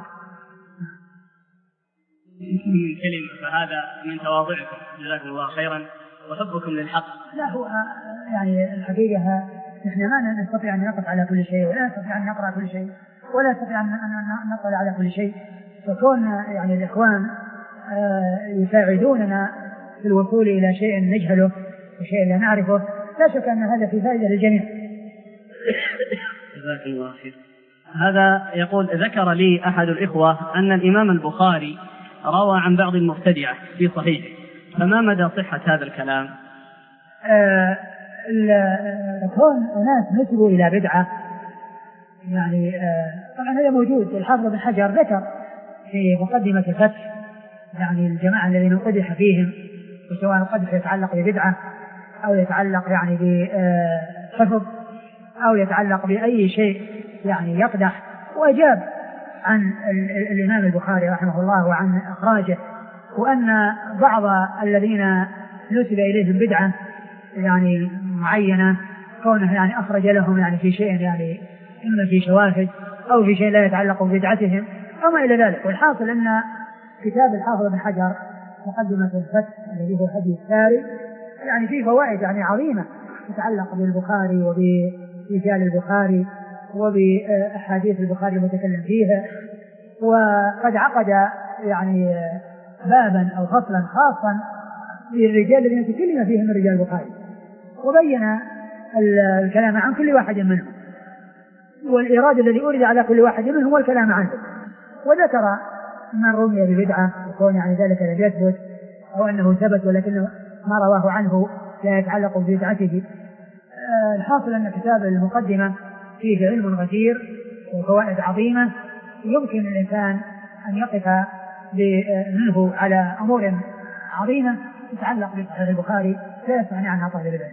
كلمة فهذا من تواضعكم جزاكم الله خيرا وحبكم للحق.
لا هو يعني الحقيقة نحن ما نستطيع أن نقف على كل شيء ولا نستطيع أن نقرأ كل شيء ولا نستطيع أن نطلع على كل شيء، فكون يعني الإخوان يساعدوننا في الوصول إلى شيء نجهله وشيء لا نعرفه لا شك أن هذا في فائدة للجميع.
جزاك الله خير. هذا يقول ذكر لي أحد الإخوة أن الإمام البخاري روى عن بعض المبتدعة في صحيحه، فما مدى صحة هذا الكلام؟
آه كون أناس نسبوا إلى بدعة يعني آه طبعا هذا موجود. الحافظ بن حجر ذكر في مقدمة الفتح يعني الجماعة الذين قدح فيهم، وسواء القدح يتعلق ببدعة أو يتعلق يعني بحفظ أو يتعلق بأي شيء يعني يقدح. وأجاب عن الإمام البخاري رحمه الله وعن إخراجه، وأن بعض الذين نسب إليهم بدعة يعني معينة كونه يعني أخرج لهم يعني في شيء يعني إما في شواهد أو في شيء لا يتعلق ببدعتهم أو ما إلى ذلك. والحاصل أن كتاب الحافظ بن حجر مقدمة الفتح الذي هو حديث الثاري يعني فيه فوائد يعني عظيمة تتعلق بالبخاري وبرجال البخاري وبأحاديث البخاري المتكلم فيها. وقد عقد يعني بابا أو فصلا خاصا بالرجال الذين تكلم فيهم رجال البخاري، وبين الكلام عن كل واحد منهم والإرادة الذي أورد على كل واحد منهم والكلام عنه، وذكر من رمي ببدعة وكون يعني ذلك لم يثبت أو أنه ثبت ولكنه ما رواه عنه لا يتعلق ببدعته. الحاصل أن كتاب المقدمة فيه علم غزير وفوائد عظيمة يمكن للإنسان أن يقف منه على أمور عظيمة تتعلق بصحيح البخاري لا يستغني عنها طالب العلم.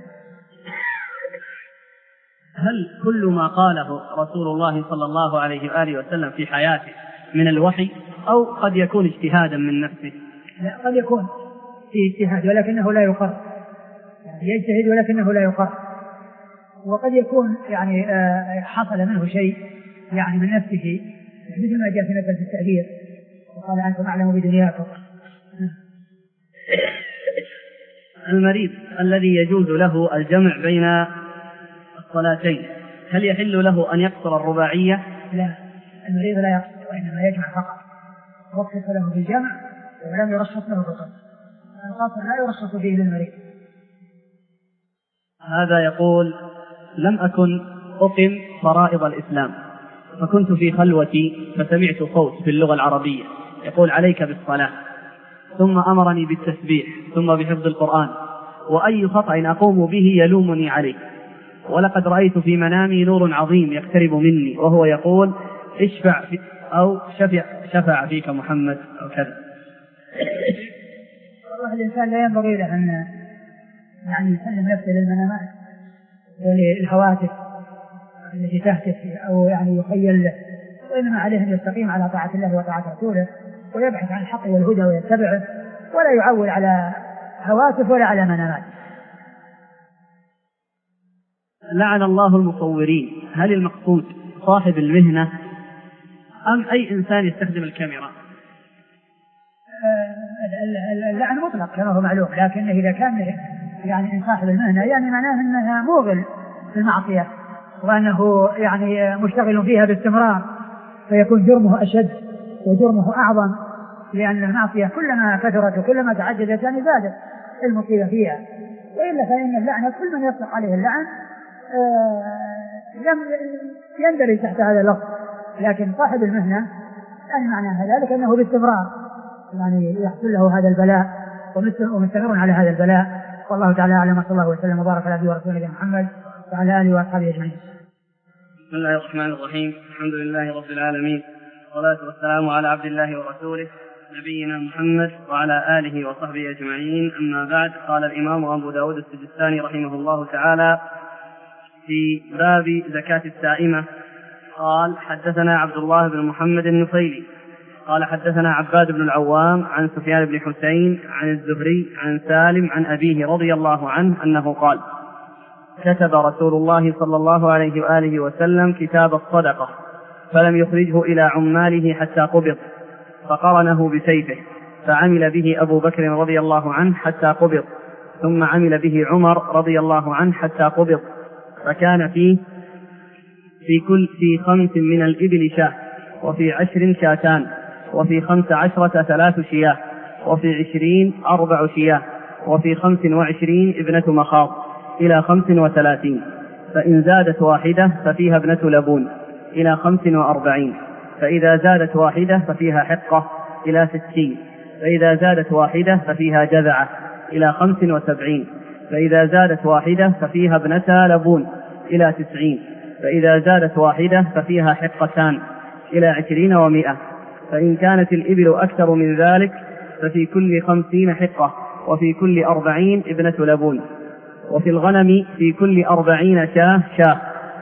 هل كل ما قاله رسول الله صلى الله عليه وآله وسلم في حياته من الوحي أو قد يكون اجتهادا من نفسه؟
لا، قد يكون في اجتهاد ولكنه لا يقر، يعني يجتهد ولكنه لا يقر. وقد يكون يعني حصل منه شيء يعني من نفسه مثل ما جاء في نفس التعبير وقال أنتم أعلم بدنياكم.
المريض الذي يجوز له الجمع بين الصلاتين هل يحل له أن يقصر الرباعية؟
لا، المريض لا يقصر وإنما يجمع فقط، رخص له بالجمع ولم يرخص له بالقصر. القصر لا يرخص فيه للمريض.
هذا يقول: لم أكن أقم فرائض الإسلام فكنت في خلوتي فسمعت صوت باللغة العربية يقول عليك بالصلاة، ثم أمرني بالتسبيح ثم بحفظ القرآن، وأي خطأ أقوم به يلومني عليه، ولقد رأيت في منامي نور عظيم يقترب مني وهو يقول اشفع في أو شفع, شفع فيك محمد أو كذا.
والله الإنسان لا ينبغي له أن يعني يسلم نفسه للمنامات وللهواتف التي تهتف أو يعني يخيل له، وإنما عليه أن يستقيم على طاعة الله وطاعة رسوله ويبحث عن الحق والهدى ويتبعه ولا يعول على هواتف ولا على منامات.
لعن الله المصورين، هل المقصود صاحب المهنة أم أي إنسان يستخدم الكاميرا؟
اللعن مطلق كما هو معلوم، لكن إذا كان يعني صاحب المهنة يعني معناه أنها موغل في المعصية وأنه يعني مشتغل فيها باستمرار فيكون جرمه أشد وجرمه أعظم، لأن المعصية كلما كثرت وكلما تعددت يعني زادت المصيبة فيها. وإلا فإن اللعنة كل من يطلق عليه اللعن يندرج تحت هذا اللفظ، لكن صاحب المهنة يعني معنى ذلك أنه باستمرار يعني يحصل له هذا البلاء ومستمر على هذا البلاء. والله تعالى أعلم، صلى الله وسلم وبارك على عبده ورسوله محمد وعلى آله وأصحابه أجمعين.
بسم الله الرحمن الرحيم، الحمد لله رب العالمين، والصلاة والسلام على عبد الله ورسوله نبينا محمد وعلى آله وصحبه أجمعين. أما بعد، قال الإمام أبو داود السجستاني رحمه الله تعالى في باب زكاة السائمة قال: حدثنا عبد الله بن محمد النفيلي قال حدثنا عباد بن العوام عن سفيان بن حسين عن الزهري عن سالم عن أبيه رضي الله عنه أنه قال: كتب رسول الله صلى الله عليه وآله وسلم كتاب الصدقة فلم يخرجه إلى عماله حتى قبض، فقرنه بسيفه، فعمل به أبو بكر رضي الله عنه حتى قبض، ثم عمل به عمر رضي الله عنه حتى قبض، فكان فيه في كل في خمس من الإبل شاة، وفي عشر شاتان، وفي خمس عشرة ثلاث شياه، وفي عشرين أربع شياه، وفي خمس وعشرين ابنة مخاض إلى خمس وثلاثين، فإن زادت واحدة ففيها ابنة لبون إلى خمس وأربعين، فإذا زادت واحدة ففيها حقة إلى ستين، فإذا زادت واحدة ففيها جذعة إلى خمس وسبعين، فإذا زادت واحدة ففيها ابنتا لبون إلى تسعين، فإذا زادت واحدة ففيها حقتان إلى عشرين ومائة، فإن كانت الإبل أكثر من ذلك ففي كل خمسين حقة، وفي كل أربعين ابنة لبون، وفي الغنم في كل أربعين شاه شاه،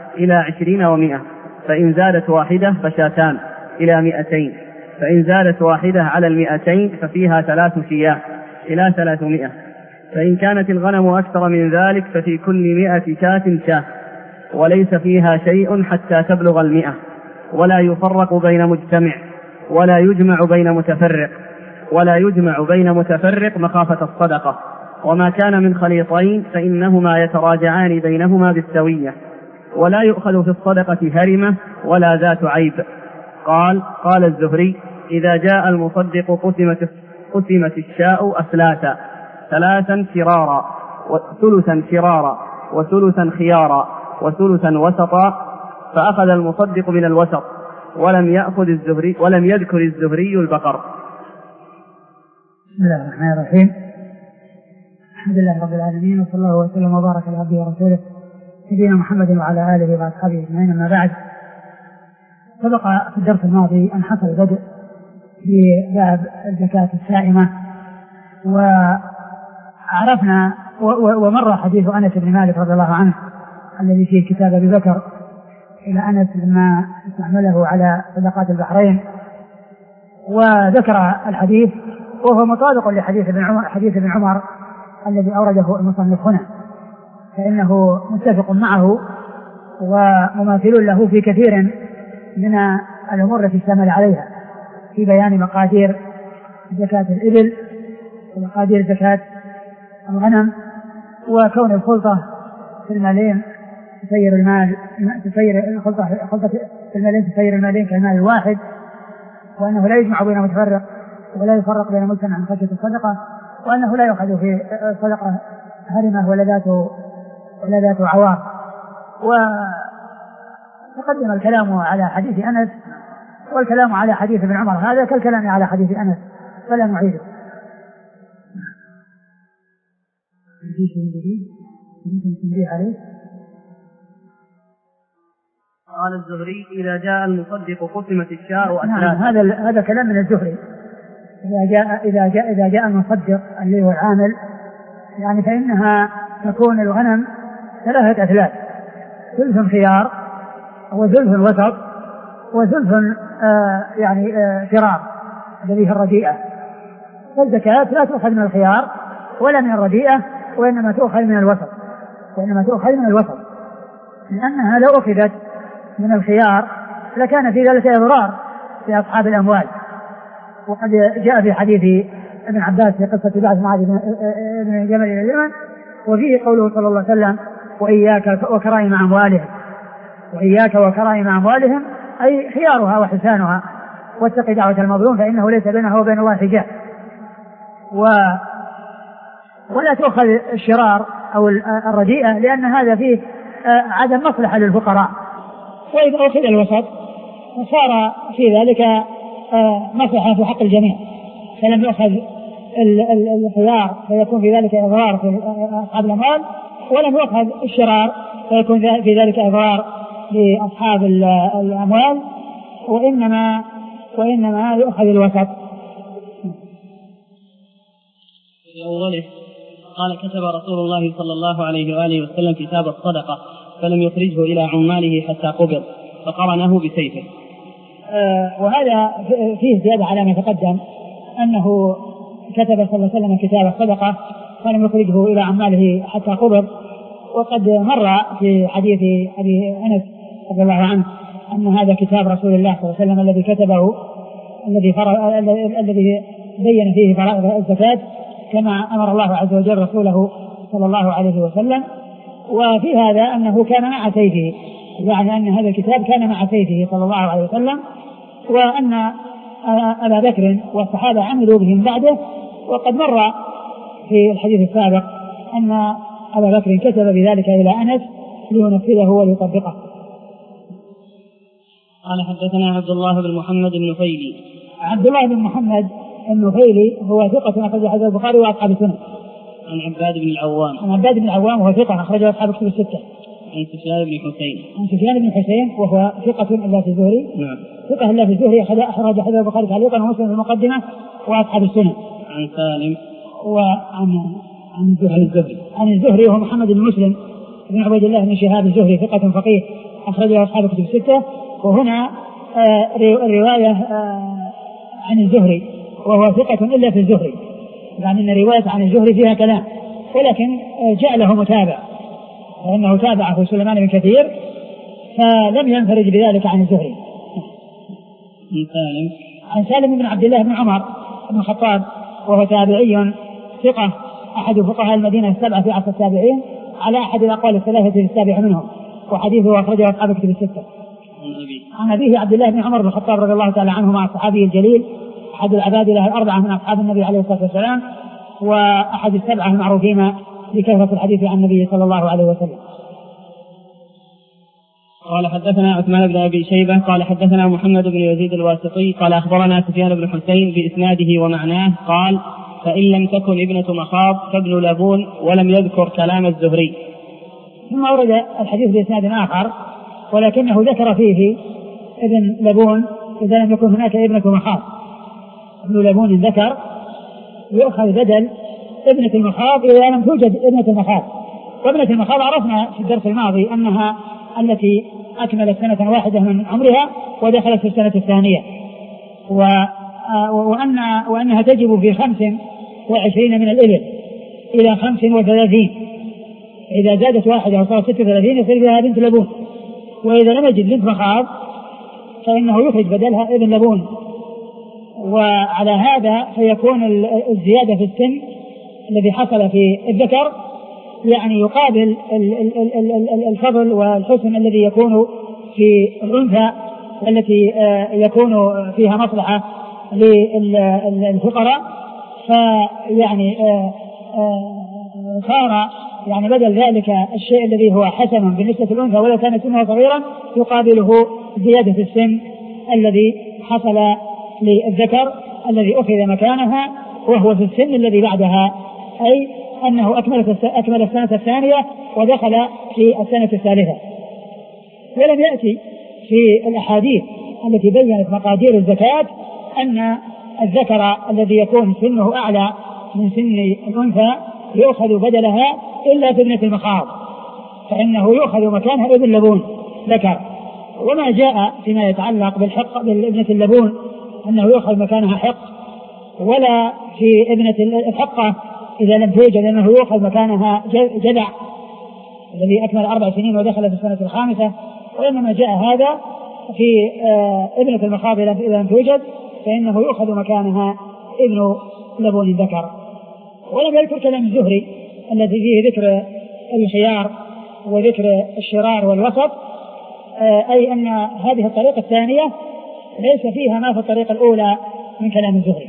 إلى عشرين ومئة، فإن زادت واحدة فشاتان إلى مئتين، فإن زادت واحدة على المئتين ففيها ثلاث شياه إلى ثلاثمائة، فإن كانت الغنم أكثر من ذلك ففي كل مئة شاة شاه، وليس فيها شيء حتى تبلغ المئة، ولا يفرق بين مجتمع ولا يجمع بين متفرق ولا يجمع بين متفرق مخافة الصدقة. وما كان من خليطين فإنهما يتراجعان بينهما بالسوية، ولا يؤخذ في الصدقة هرمة ولا ذات عيب. قال قال الزهري: إذا جاء المصدق قسمت, قسمت الشاء أثلاثا، ثلاثا فرارا وثلثا فرارا وثلثا خيارا وثلثا وسطا، فأخذ المصدق من الوسط، ولم يأخذ الزهري ولم يذكر الزهري البقر.
بسم الله الرحمن الرحيم. الحمد لله رب العالمين، وصلى الله وسلم وبارك على عبده ورسوله نبينا محمد وعلى آله وأصحابه أجمعين. أما بعد، سبق في الدرس الماضي أن حصل بدء في باب الزكاة السائمة، وعرفنا ومر حديث أنس بن مالك رضي الله عنه الذي فيه كتاب أبي بكر إلى أنس لما استعمله على صدقات البحرين، وذكر الحديث وهو مطابق لحديث ابن عمر, حديث ابن عمر الذي أورده المصنف هنا، فإنه متفق معه ومماثل له في كثير من الأمور التي اشتمل عليها في بيان مقادير زكاة الإبل ومقادير زكاة الغنم، وكون الخلطة في المالين تسير المال تسير الخلطة في المالين تسير المالين كالمال الواحد، وأنه لا يجمع بين متفرق ولا يفرق بين مجتمع عن خشية الصدقة، وأنه لا يؤخذ في الصدقة هرمة ولا ذات ولا ذات عوار. وتقدم الكلام على حديث أنس، والكلام على حديث ابن عمر هذا كالكلام على حديث أنس فلا نعيده.
قال الزهري: إذا جاء المصدق قسمت الشاء
نعم، هذا هذا كلام من الزهري. إذا جاء إذا جاء إذا جاء المصدق اللي هو العامل، يعني فإنها تكون الغنم ثلاثة أثلاث: ثلث خيار وثلث وسط وثلث آه يعني آه فرار الذي هي الرديئة. فالزكاة لا تؤخذ من الخيار ولا من الرديئة، وإنما تؤخذ من الوسط وإنما تؤخذ من الوسط لأنها لو أخذت من الخيار لكان في ذلك إضرار في أصحاب الأموال. وقد جاء في حديث ابن عباس في قصة بعث معاذ بن جبل إلى اليمن، وفيه قوله صلى الله عليه وسلم: وإياك وكرائم أموالهم وإياك وكرائم أموالهم، أي خيارها وحسانها، واتق دعوة المظلوم فإنه ليس بينها وبين الله حجاب. و ولا تؤخذ الشرار أو الرديئة لأن هذا فيه عدم مصلحة للفقراء. وإذا أخذ الوسط صار في ذلك مصلحة في حق الجميع، فلم يؤخذ الخيار فيكون في ذلك إضرار في أصحاب الأموال، ولم يؤخذ الشرار فيكون في ذلك إضرار لأصحاب الأموال، وإنما وإنما يؤخذ الوسط.
في أوله قال: كتب رسول الله صلى الله عليه وآله وسلم كتاب الصدقة فلم يخرجه إلى عماله حتى قبض فقرنه بسيفه.
آه وهذا فيه زيادة على ما تقدم، أنه كتب صلى الله عليه وسلم كتاب الصدقة فلم يخرجه إلى عماله حتى قبض. وقد مر في حديث أبي أنس رضي الله عنه أن هذا كتاب رسول الله صلى الله عليه وسلم الذي كتبه الذي الذي بين فيه فرائض الزكاة كما أمر الله عز وجل رسوله صلى الله عليه وسلم. وفي هذا أنه كان مع سيفه، يعني أن هذا الكتاب كان مع سيفه صلى الله عليه وسلم، وأن أبا بكر والصحابة عملوا بهم بعده. وقد مر في الحديث السابق أن أبا بكر كتب بذلك إلى أنس لينفذه وليطبقه.
قال: حدثنا عبد الله بن محمد النفيلي.
عبد الله بن محمد النفيلي هو ثقة أخرج حديث البخاري وأصحاب السنن.
عن عباد بن العوام.
عن عباد بن العوام وهو ثقة أخرج أصحاب الكتب الستة.
عن سفيان بن حسين.
عن سفيان بن حسين وهو ثقة إلا في الزهري.
نعم.
ثقة إلا في الزهري أخرج حديث البخاري تعليقا ومسلم في المقدمة وأصحاب السنن.
عن سالم.
وعن عن الزهري. عن الزهري وهو محمد بن مسلم بن عبيد الله بن شهاب الزهري ثقة فقيه أخرجه أصحاب الكتب الستة. وهنا آه الرواية آه عن الزهري وهو ثقة إلا في الزهري، يعني أن الرواية عن الزهري فيها كلام، ولكن آه جاء له متابع لأنه تابعه سليمان بن كثير فلم ينفرد بذلك عن الزهري. عن سالم بن عبد الله بن عمر بن الخطاب وهو تابعي ثقة أحد فقهاء المدينة السبعة في عصر التابعين على أحد الأقوال الثلاثة السابعة منهم، وحديثه أخرجه أصحاب الكتب الستة. عن أبيه عبد الله بن عمر بن الخطاب رضي الله تعالى عنه مع الصحابي الجليل أحد العبادلة الأربعة من أصحاب النبي عليه الصلاة والسلام وأحد السبعة المعروفين بكثرة الحديث عن النبي صلى الله عليه وسلم.
قال حدثنا عثمان بن أبي شيبة قال حدثنا محمد بن يزيد الواسطي قال أخبرنا سفيان بن حسين بإسناده ومعناه قال فإن لم تكن ابنة مخاض فابن لبون ولم يذكر كلام الزهري.
ثم ورد الحديث بإسناد آخر ولكنه ذكر فيه ابن لبون إذا لم يكن هناك ابنة مخاض. ابن لبون ذكر يؤخذ بدل ابنة المخاض إذا لم توجد ابنة المخاض. وابنة المخاض عرفنا في الدرس الماضي أنها التي أكملت سنة واحدة من عمرها ودخلت في السنة الثانية، وأن وأنها تجب في خمس وعشرين من الإبل إلى خمس وثلاثين، إذا زادت واحدة وصارت ستة وثلاثين يصير بها بنت لبون، وإذا لم يجد بنت مخاض فإنه يخرج بدلها ابن لبون. وعلى هذا فيكون الزيادة في السن الذي حصل في الذكر يعني يقابل الفضل والحسن الذي يكون في الأنثى التي يكون فيها مصلحة للفقراء، فيعني صار يعني بدل ذلك الشيء الذي هو حسن بالنسبة للأنثى ولو كان سنها صغيرا يقابله زيادة في السن الذي حصل للذكر الذي أخذ مكانها وهو في السن الذي بعدها، أي أنه أكمل أكمل السنة الثانية ودخل في السنة الثالثة. ولم يأتي في الأحاديث التي بيّنت مقادير الزكاة أن الذكر الذي يكون سنه أعلى من سن الأنثى يؤخذ بدلها إلا في ابنة المخاض، فإنه يؤخذ مكانها ابن لبون ذكر. وما جاء فيما يتعلق بالحق بالابنة اللبون أنه يؤخذ مكانها حق، ولا في ابنة الحقة إذا لم توجد أنه يؤخذ مكانها جدع الذي أكمل أربع سنين ودخل في السنة الخامسة، وإنما جاء هذا في ابنة المخاض إذا لم توجد فإنه يؤخذ مكانها ابن لبون ذكر. ولم يذكر كلام الزهري الذي فيه ذكر الخيار وذكر الشرار والوسط، أي أن هذه الطريقة الثانية ليس فيها ما في الطريقة الأولى من كلام الزهري.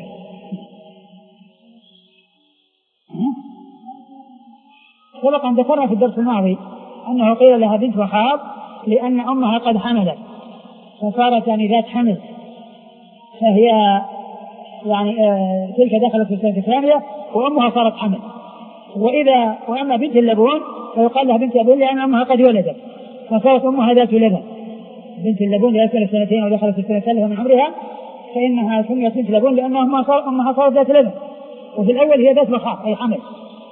سبق أن ذكرنا في الدرس الماضي أنه قيل لها بنت مخاض لأن أمها قد حملت فصارت يعني ذات حمل، فهي يعني آه تلك دخلت في السنة الثانية وأمها صارت حمل. وإذا وأما بنت اللبون فيقال لها بنت اللبون لأن أمها قد ولدت فصارت أمها ذات لبن. بنت اللبون إذا كانت سنتين ودخلت في السنة الثالثة من عمرها فإنها سميت بنت اللبون لأن أمها صار أمها صارت ذات لبن، وفي الأول هي ذات مخاض أي حمل.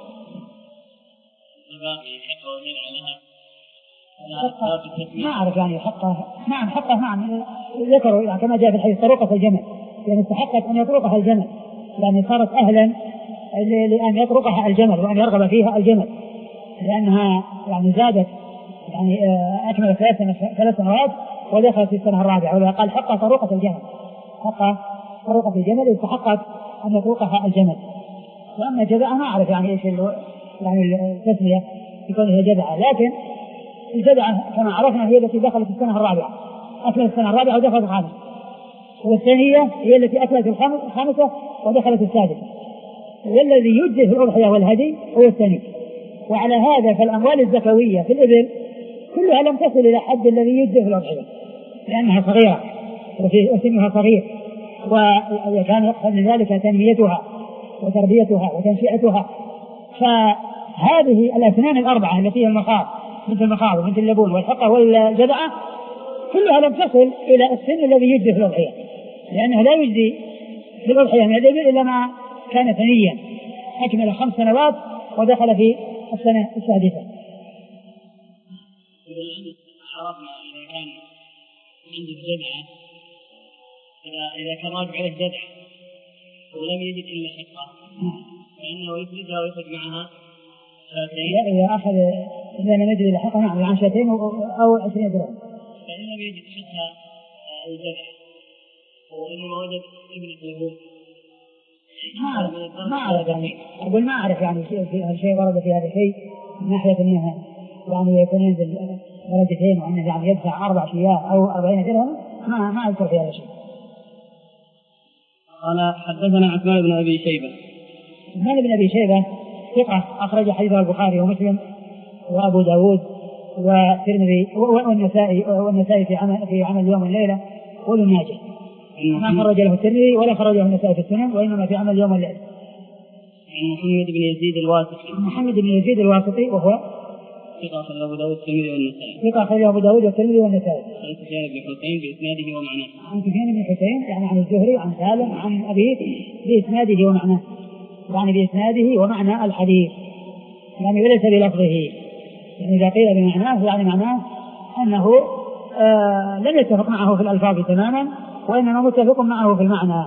ما أعرف يعني حقه نعم حقه نعم ذكروا يعني كما جاء في الحديث طرقة الجمل، يعني استحقت أن يطرقها الجمل، يعني صارت أهلا لأن يطرقها الجمل وأن يرغب فيها الجمل لأنها يعني زادت يعني أكمل ثلاث سنوات ودخلت في السنة الرابعة، ولا قال حقها طرقة الجمل حقها طرقة الجمل استحقت أن يطرقها الجمل. وأما جزاء ما أعرف يعني إيش يعني التسمية يكون هي جدعة، لكن الجدعة كما عرفنا هي التي دخلت في السنة الرابعة أكملت السنة الرابعة ودخلت الخامسة، والثانية هي التي أكملت الخامسة ودخلت السادسة، والذي يجزي في الأضحية والهدي هو الثاني. وعلى هذا فالأموال الزكوية في الإبل كلها لم تصل إلى حد الذي يجزي في الأضحية لأنها صغيرة وسنها صغير، وكان يقصد من ذلك تنميتها وتربيتها وتنشئتها. فهذه الأسنان الأربعة التي هي المخاض بنت المخاض وبنت اللبون والحقة والجدعة كلها لم تصل إلى السن الذي يجزي في الأضحية، لأنه لا يجزي في الأضحية من الإبل إلا ما كان ثنيا أكمل خمس سنوات ودخل في السنة السادسة.
عرفنا كان عنده جدعة، إذا كان راجع عليه جدعة ولم يجد إلا حقة فإنه يفردها ويخرج معها شاتين.
لا إذا أخذ إذا لم يجد إلا حقة معه عن شاتين أو عشرين درهم.
فإن لم يجد حقة الجدعة وإنما وجد ابنة لبون
ما أعرف ما أعرف يعني أقول ما أعرف يعني شيء شيء ورد في هذا الشيء من ناحية أنها يعني يكون ينزل درجتين وأنه يعني يدفع أربع شياه أو أربعين درهم ما ما أذكر في هذا الشيء.
قال حدثنا عثمان بن أبي شيبة.
عثمان بن أبي شيبة ثقة أخرج حديثه البخاري ومسلم وأبو داود والترمذي والنسائي والنسائي في عمل في عمل اليوم والليلة وابن ماجه. ما خرج له الترمذي ولا خرج له النسائي في السنن وإنما في عمل اليوم والليلة.
عن محمد بن يزيد الواسطي.
محمد بن يزيد الواسطي وهو
ثقة أخرج أبو داود والترمذي والنسائي.
ثقة أخرج أبو داود والترمذي والنسائي.
عن سفيان بن حسين بإسناده ومعناه.
عن سفيان بن حسين يعني عن الزهري عن سالم عن أبيه بإسناده ومعناه. يعني بإسناده ومعنى الحديث. يعني وليس بلفظه. يعني إذا قيل بمعناه يعني معناه أنه آه لم يتفق معه في الألفاظ تماما وإنما متفق معه في المعنى.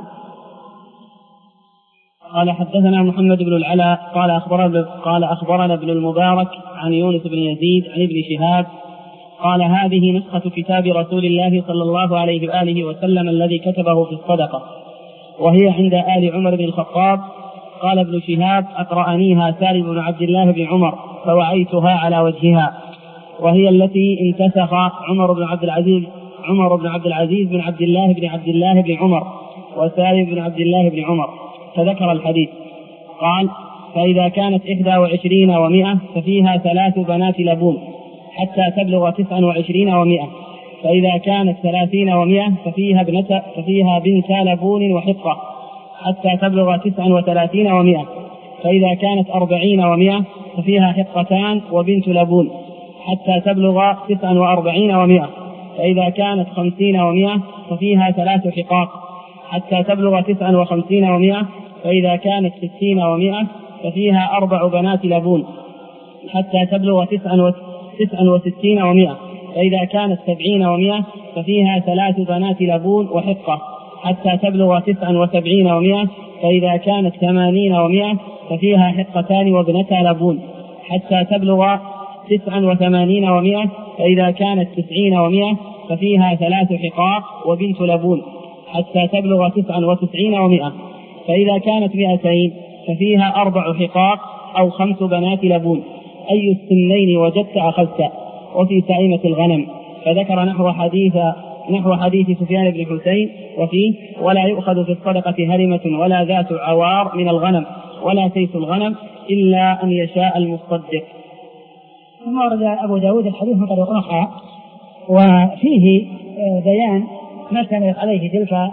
قال حدثنا محمد بن العلاء قال أخبرنا قال أخبرنا ابن المبارك عن يونس بن يزيد عن ابن شهاب قال هذه نسخة كتاب رسول الله صلى الله عليه وآله وسلم الذي كتبه في الصدقة وهي عند آل عمر بن الخطاب. قال ابن شهاب أقرأنيها سالم بن عبد الله بن عمر فوعيتها على وجهها وهي التي انتسخ عمر بن عبد العزيز عمر بن عبد العزيز بن عبد الله بن عبد الله بن عمر وسالم بن عبد الله بن عمر فذكر الحديث. قال فإذا كانت إحدى وعشرين ومائة ففيها ثلاث بنات لبون حتى تبلغ تسعا وعشرين ومائة فإذا كانت ثلاثين ومائة ففيها, ففيها بنت لبون وحقة حتى تبلغ تسعا وثلاثين ومائة فإذا كانت أربعين ومائة ففيها حقتان وبنت لبون حتى تبلغ تسعا وأربعين ومائة فإذا كانت خمسين ومائة ففيها ثلاث حقاق حتى تبلغ تسعا وخمسين ومائة فإذا كانت ستين ومائة ففيها أربع بنات لبون حتى تبلغ تسعا وستين ومائة فإذا كانت سبعين ومائة ففيها ثلاث بنات لبون وحقة حتى تبلغ تسعا وسبعين ومائة فإذا كانت ثمانين ومائة ففيها حقتان وابنتا لبون حتى تبلغ تسعا وثمانين ومائة فإذا كانت تسعين ومائة ففيها ثلاث حقاق وبنت لبون حتى تبلغ تسعا وتسعين ومائة فإذا كانت مائتين ففيها أربع حقاق أو خمس بنات لبون أي السنين وجدت أخذت. وفي سائمة الغنم فذكر نحو حديث نحو حديث سفيان بن حسين وفيه ولا يؤخذ في الصدقة هرمة ولا ذات عوار من الغنم ولا سيف الغنم إلا أن يشاء المصدق.
ثم ورد أبو داود الحديث من طريق أخرى وفيه بيان ما اشتملت عليه تلك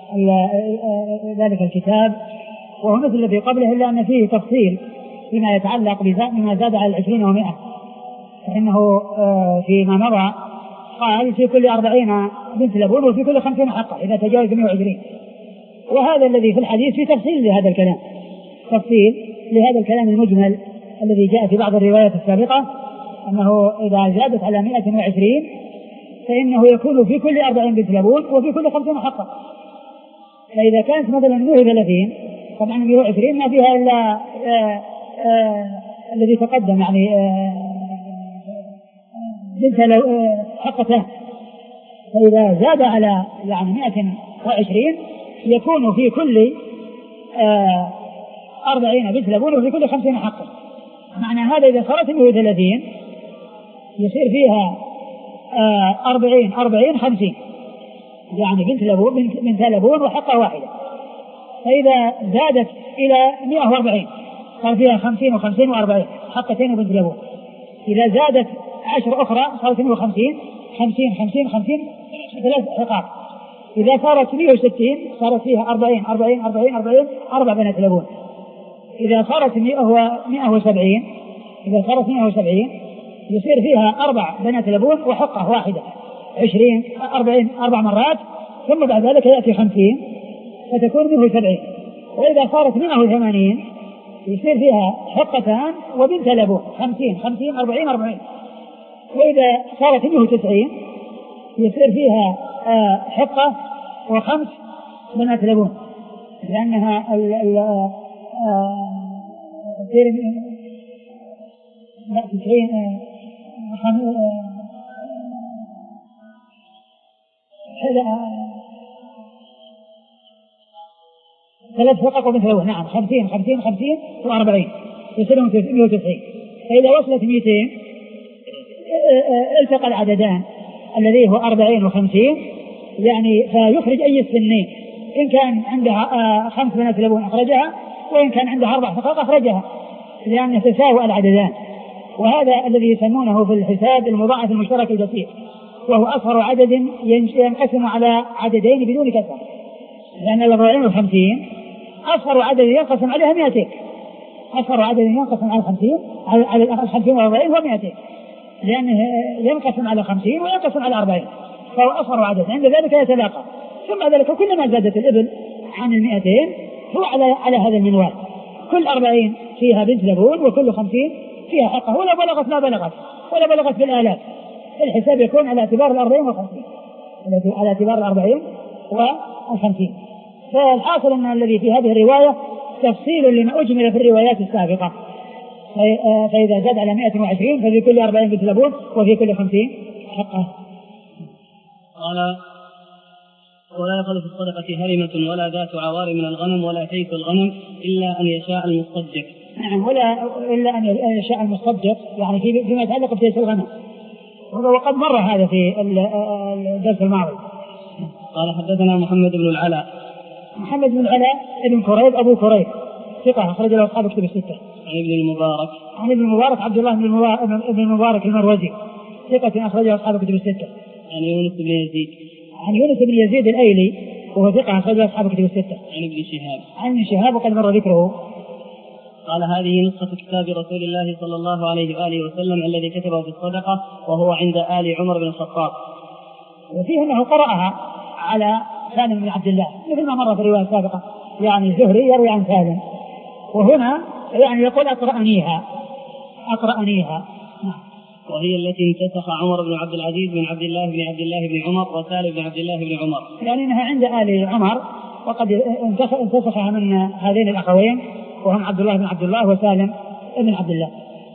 ذلك الكتاب وهو مثل الذي قبله إلا أن فيه تفصيل فيما يتعلق بما زاد على العشرين ومائة فإنه فيما مضى قال في كل أربعين بنت لبون وفي كل خمسين حقة إذا تجاوز مائة وعشرين وهذا الذي في الحديث في تفصيل لهذا الكلام تفصيل لهذا الكلام المجمل الذي جاء في بعض الروايات السابقة أنه إذا زادت على مائة وعشرين فإنه يكون في كل أربعين بنت لبون وفي كل خمسين حقة. فإذا كانت مثلا مائة وثلاثين طبعا مائة وعشرين ما فيها إلا آآ آآ الذي تقدم يعني بنت حقتان فإذا زاد على يعني مائة وعشرين يكون في كل أربعين بنت لبون وفي كل خمسين حقة. معنى هذا إذا صارت مائة وثلاثين يصير فيها أربعين أربعين خمسين يعني بنت لبون بنت لبون وحقة واحدة. فإذا زادت إلى مائة وأربعين صار فيها خمسين وخمسين وأربعين حقتين وبنت لبون. إذا زادت عشر أخرى صارت مائة وخمسين خمسين خمسين خمسين ثلاث حقاق. إذا صارت مائة وستين صارت فيها أربعين أربعين أربعين أربعين أربع بنات لبون. إذا صارت مائة وسبعين إذا صارت مائة وسبعين يصير فيها أربع بنات لبون وحقة واحدة عشرين أربعين أربع مرات ثم بعد ذلك يأتي خمسين فتكون مائة وسبعين. وإذا صارت مائة وثمانين يصير فيها حقتان وبنت لبون خمسين خمسين أربعين أربعين. وإذا صارت مائة وتسعين يصير فيها حقة وخمس بنات لبون، لأنها ال ال لا تسعين ثلاث حقق وبنت لبون. نعم خمسين خمسين خمسين وأربعين يصيرون مئة وتسعين. فإذا وصلت مئتين التقى العددان الذي هو أربعين وخمسين، يعني فيخرج أي السنين، إن كان عندها خمس بنات لبون أخرجها، وإن كان عندها أربع حقائق أخرجها، لأن تساوى العددان. وهذا الذي يسمونه في الحساب المضاعف المشترك البسيط، وهو أصغر عدد ينقسم على عددين بدون كسر، لأن الأربعين والخمسين أصغر عدد ينقسم عليها مئتين، أصغر عدد ينقسم على الخمسين على الخمسين والأربعين ومئتين، لأنه ينقسم على خمسين وينقسم على أربعين، فهو أصغر عدد. عند ذلك يتلاقى. ثم ذلك كلما زادت الإبل عن المئتين هو على على هذا المنوال، كل أربعين فيها بنت لبون وكل خمسين فيها حقه، ولا بلغت ما بلغت ولا بلغت بالآلاف، الحساب يكون على اعتبار الأربعين والخمسين، على اعتبار الأربعين والخمسين. فالحاصل أن الذي في هذه الرواية تفصيل لما أجمل في الروايات السابقة. فإذا زاد على مئة وعشرين ففي كل أربعين بنت لبون وفي كل خمسين حقه.
قال: ولا يقل في الصدقة هرمة ولا ذات عوار من الغنم ولا شيء الغنم إلا أن يشاء المصدق.
نعم، ولا إلا أن يشاء المصدق، يعني فيما يتعلق بشيء الغنم، وقد مر هذا في الدرس الماضي.
قال: حدثنا محمد بن العلاء.
محمد بن العلاء ابن كريب أبو كريب ثقة أخرج له أصحاب كتب الستة.
عن ابن المبارك.
عن ابن المبارك عبد الله بن المبارك المروزي ثقة أخرج له أصحاب كتب الستة.
عن يونس بن يزيد.
عن يونس بن يزيد الأيلي وهو ثقة أخرج له أصحاب كتب الستة.
عن ابن شهاب.
عن ابن شهاب وقد مر ذكره.
قال: هذه نسخة كتاب رسول الله صلى الله عليه وآله وسلم الذي كتبه في الصدقة، وهو عند آل عمر بن الخطاب.
وفيه أنه قرأها على سالم بن عبد الله مثل ما مر في الرواية السابقة، يعني زهري يروي عن سالم، وهنا يعني يقول أقرأنيها أقرأنيها
وهي التي انتسخ عمر بن عبد العزيز بن عبد الله بن عبد الله بن عمر وسالم بن عبد الله بن عمر،
يعني أنها عند آل عمر، وقد انتسخها من هذين الأخوين وهم عبد الله بن عبد الله وسالم بن عبد الله.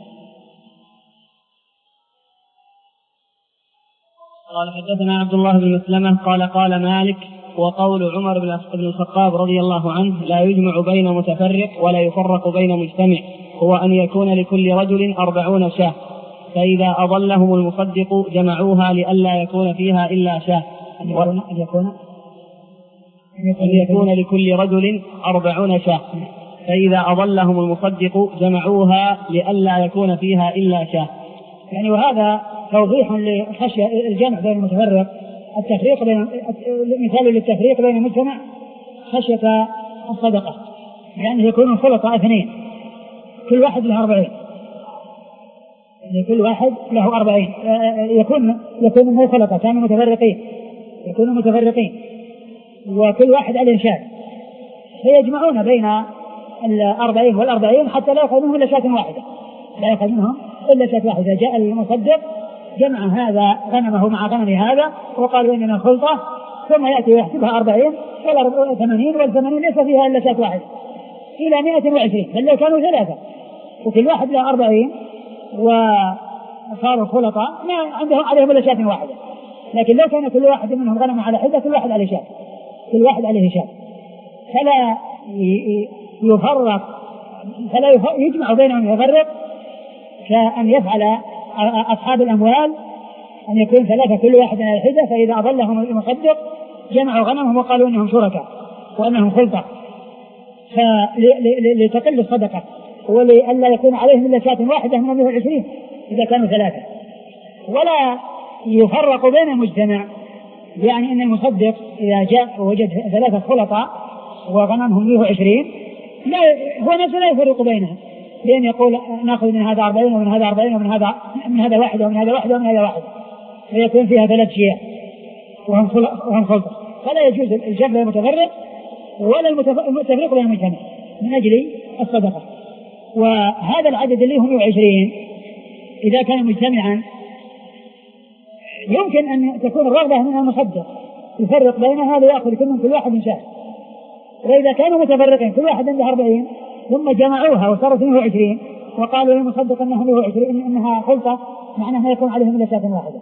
قال: حدثنا عبد الله بن مسلمة قال: قال مالك: وقول عمر بن الخطاب رضي الله عنه لا يجمع بين متفرق ولا يفرق بين مجتمع، هو أن يكون لكل رجل أربعون شاة، فإذا أضلهم المصدق جمعوها لئلا يكون فيها إلا شاة.
أن يكون, أن يكون,
أن يكون لكل رجل أربعون شاة، فإذا أضلهم المصدق جمعوها لئلا يكون فيها إلا شاة.
يعني وهذا توضيح لخشية الجمع بين المتفرق، التفريق بين مثال للتفريق بين المجتمع خشية الصدقة، يعني يكونوا خلطاء اثنين كل واحد له أربعين، يعني كل واحد له أربعين، يكون يكون مو خلطاء، كانوا متفرقين، يكونوا متفرقين وكل واحد عليه شاة، فيجمعون بين الأربعين والأربعين حتى لا يأخذ منهم إلا شاة واحدة، لا يأخذ منهم إلا شاة واحدة. جاء المصدق جمع هذا غنمه مع غنم هذا وقالوا إننا خلطة، ثم يأتي ويحسبها أربعين ولا ثمانين، والثمانين ليس فيها إلا شاة واحدة إلى مئة وعشرين، بل لو كانوا ثلاثة وكل واحد له أربعين وصاروا خلطة ما عندهم عليهم إلا شاة واحدة. لكن لو كان كل واحد منهم غنم على حدة كل واحد عليه شاة، كل واحد عليه شاة، فلا يفرق، فلا يجمع بينهم يفرق، كأن يفعل أصحاب الأموال أن يكون ثلاثة كل واحد على حدة، فإذا أضلهم المصدق جمعوا غنمهم وقالوا إنهم شركاء وأنهم خلطة، فلتقل الصدقة ولألا يكون عليهم إلا شاة واحدة من مئة وعشرين إذا كانوا ثلاثة. ولا يفرق بين المجتمع، يعني أن المصدق إذا جاء ووجد ثلاثة خلطاء وغنمهم مئة وعشرين لا هو نفسه لا يفرق بينها، لأن يقول نأخذ من هذا أربعين ومن هذا أربعين ومن هذا من هذا واحد ومن هذا واحد ومن هذا واحد، فيكون فيها ثلاث شيء وهم خلطة. فلا يجوز الجمع بين المتفرق ولا التفريق بين المجتمع من أجل الصدقة. وهذا العدد اللي هم مئة وعشرين إذا كان مجتمعا يمكن أن تكون الرغبة من المصدق يفرق بينها ليأخذ كل من كل واحد شاة. وإذا كانوا متفرقين كل واحد عنده أربعين ثم جمعوها وصارت مئة وعشرين وقالوا للمصدق أنها مئة وعشرين إنها خلطة معناها يكون عليهم إلا شاة واحدة.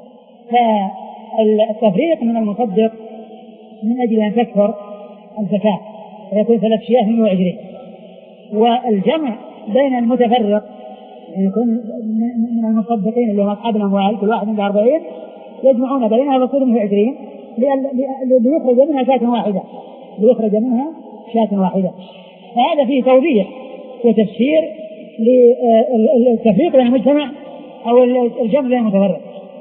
فالتفريق من المصدق من أجل أن تكثر الزكاة فيكون ثلاث شياه مئة وعشرين، والجمع بين المتفرق يكون من المصدقين اللي هم أصحاب الأموال كل واحد عنده أربعين يجمعون بينها فصول مئة وعشرين ليخرج منها شاة واحدة ليخرج منها شاة واحدة. فهذا فيه توضيح وتفسير للتفريق بين المجتمع أو الجمع بين المتفرق.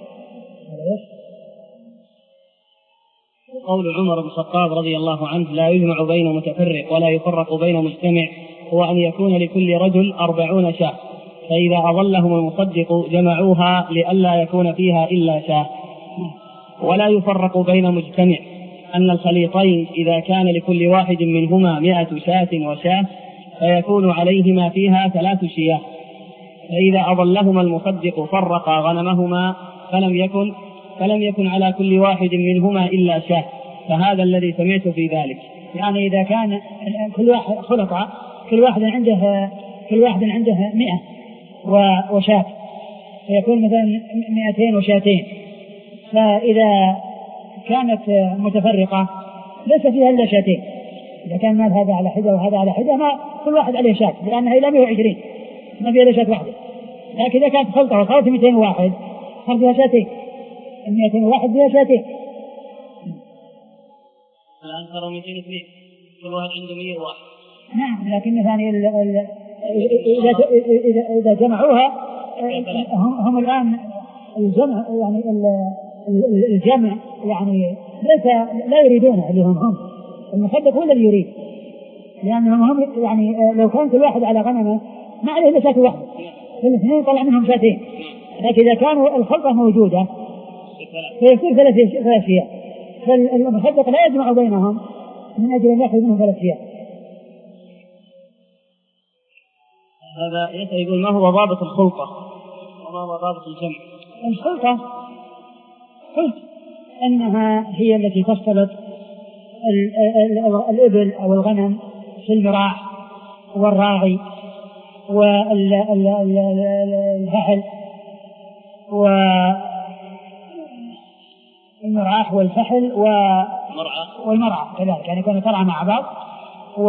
قول عمر بن الخطاب رضي الله عنه لا يجمع بين متفرق ولا يفرق بين مجتمع هو أن يكون لكل رجل أربعون شاة، فإذا أضلهم المصدق جمعوها لئلا يكون فيها إلا شاة. ولا يفرق بين مجتمع أن الخليطين إذا كان لكل واحد منهما مئة شاة وشاة فيكون عليهما فيها ثلاث شياه، فإذا أضلهما المصدق فرق غنمهما فلم يكن فلم يكن على كل واحد منهما إلا شاة، فهذا الذي سمعت في ذلك.
يعني إذا كان كل واحد خلطة كل واحد عنده كل واحد عنده مئة وشاة فيكون مثلا مئتين وشاتين، فإذا كانت متفرقة ليس فيها إلا شاتين، إذا كان مال هذا على حدة وهذا على حدة ما كل واحد عليه شاة لأنها إلى مئة وعشرين ما فيها إلا شاة واحدة. لكن إذا كانت خلطة وصارت مئتين وواحد صار فيها شاتين، مئتين وواحد فيها شاتين.
الآن صاروا مئتين واثنين كل واحد عنده مئة وواحد.
نعم، لكن ثاني إذا إذا إذا جمعوها هم, هم الآن الجمع يعني الجمع يعني ليس لا يريدونه اللي هم هم المصدق هو الذي يريد، لأنهم هم يعني لو كان كل واحد على غنمه ما عليه إلا شاة واحدة الاثنين طلع منهم شاتين، لكن إذا كانوا الخلطة موجودة فيكون ثلاث شياه، فالمصدق لا يجمع بينهم من أجل أن يأخذ منهم ثلاث شياه.
هذا يقول ما هو ضابط الخلطة وما هو ضابط الجمع؟
الخلطة قلت أنها هي التي تختلط الإبل أو الغنم في المراح والراعي والفحل والمراح والفحل والمرعى كذلك، يعني يكونوا ترعى مع بعض و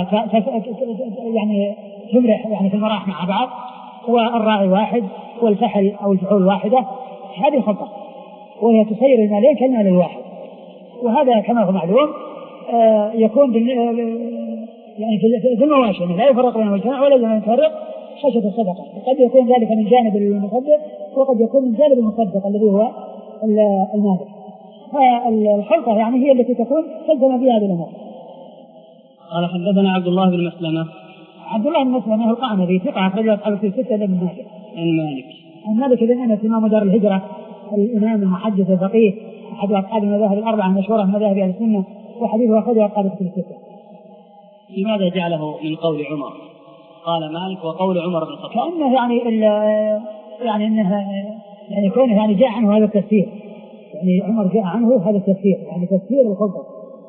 يعني تمرح يعني في المراح مع بعض، والراعي واحد والفحل أو الفحول واحدة، هذه خلطة وهي تسير المالين كالمال الواحد. وهذا كما هو معلوم آه يكون بال يعني في المواشي لا يفرق بين المجتمع ولا بين يفرق خشية الصدقة، قد يكون ذلك من جانب المصدق وقد يكون من جانب المصدق الذي هو المالك. فالخلطة يعني هي التي تكون تلزم بها هذه الأمور.
قال حدثنا عبد الله بن مسلمة.
عبد الله بن مسلمة القعنبي ثقة أخرجه أصحاب في الستة بن مالك.
عن مالك.
عن مالك بن أنس إمام دار الهجرة الإمام المحدث الفقيه أحد أصحاب المذاهب الأربعة المشهورة من مذاهب أهل السنة، وحديثه أخرجه أصحاب في الستة.
لماذا جعله من قول عمر؟ قال مالك وقول عمر بن الخطاب.
كأنه يعني يعني إنها يعني كونه يعني جاء عنه هذا التفسير، يعني عمر جاء عنه هذا التفسير، يعني تفسير الخلطة،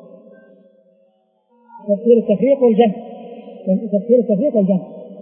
تفسير التفريق والجمع، تفسير التفريق والجمع.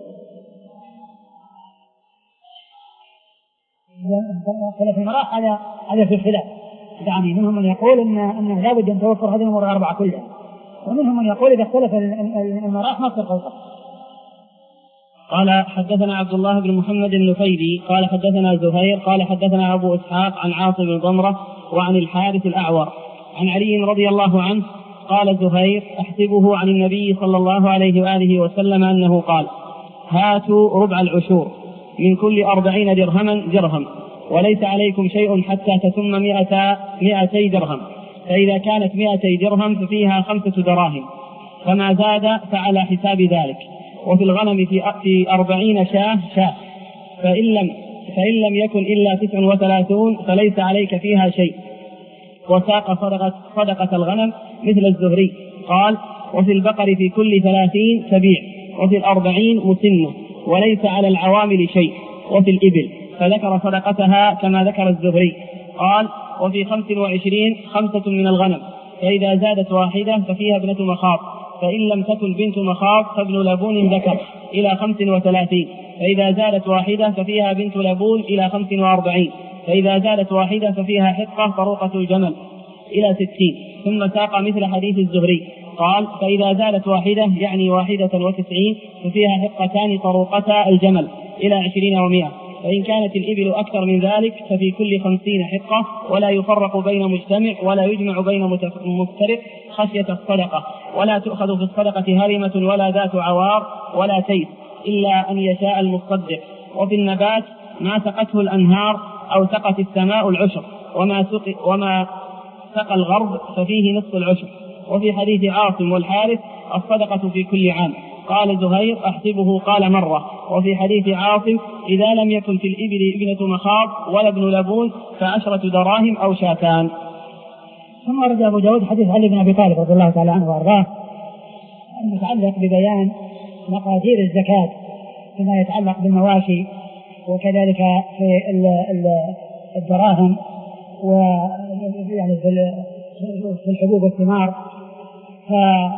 خلاف المراح هذا هذا في الخلاف، يعني منهم من يقول ان انه لابد ان توفر هذه الامور الاربعه كلها، ومنهم من يقول اذا اختلف المراح ما تصير خلطه.
قال حدثنا عبد الله بن محمد النفيدي قال حدثنا زهير قال حدثنا ابو اسحاق عن عاصم بن ضمره وعن الحارث الاعور عن علي رضي الله عنه قال زهير احسبه عن النبي صلى الله عليه واله وسلم انه قال هاتوا ربع العشور من كل أربعين درهما درهم، وليس عليكم شيء حتى تتم مئة مئتي درهم، فإذا كانت مئتي درهم ففيها خمسة دراهم، فما زاد فعلى حساب ذلك. وفي الغنم في أربعين شاة شاة، فإن لم فإن لم يكن إلا تسع وثلاثون فليس عليك فيها شيء. وساق صدقة, صدقة الغنم مثل الزهري قال وفي البقر في كل ثلاثين سبيع، وفي الأربعين مسنة، وليس على العوامل شيء. وفي الإبل فذكر صدقتها كما ذكر الزهري قال: وفي خمس وعشرين خمسة من الغنم، فإذا زادت واحدة ففيها ابنة مخاض، فإن لم تكن بنت مخاض فابن لبون ذكر إلى خمس وثلاثين، فإذا زادت واحدة ففيها بنت لبون إلى خمس وأربعين، فإذا زادت واحدة ففيها حقة طروقة الجمل إلى ستين. ثم ساق مثل حديث الزهري قال: فإذا زادت واحدة يعني واحدة وتسعين ففيها حقتان طروقتا الجمل إلى عشرين ومئة، فإن كانت الإبل أكثر من ذلك ففي كل خمسين حقة، ولا يفرق بين مجتمع ولا يجمع بين مفترق خشية الصدقة، ولا تؤخذ في الصدقة هرمة ولا ذات عوار ولا تيس إلا أن يشاء المصدق. وفي النبات ما سقته الأنهار أو سقت السماء العشر، وما سقي وما سقى الغرب ففيه نصف العشر. وفي حديث عاصم والحارث الصدقة في كل عام. قال زهير: أحسبه قال مرة. وفي حديث عاصم: إذا لم يكن في الإبل ابنة مخاض ولا ابن لبون فعشرة دراهم أو شاتان.
ثم ورد أبو داود حديث علي بن أبي طالب رضي الله تعالى عنه وأرضاه المتعلق ببيان مقادير الزكاة فيما يتعلق بالمواشي، وكذلك في الدراهم ويعني في الحبوب والثمار. ف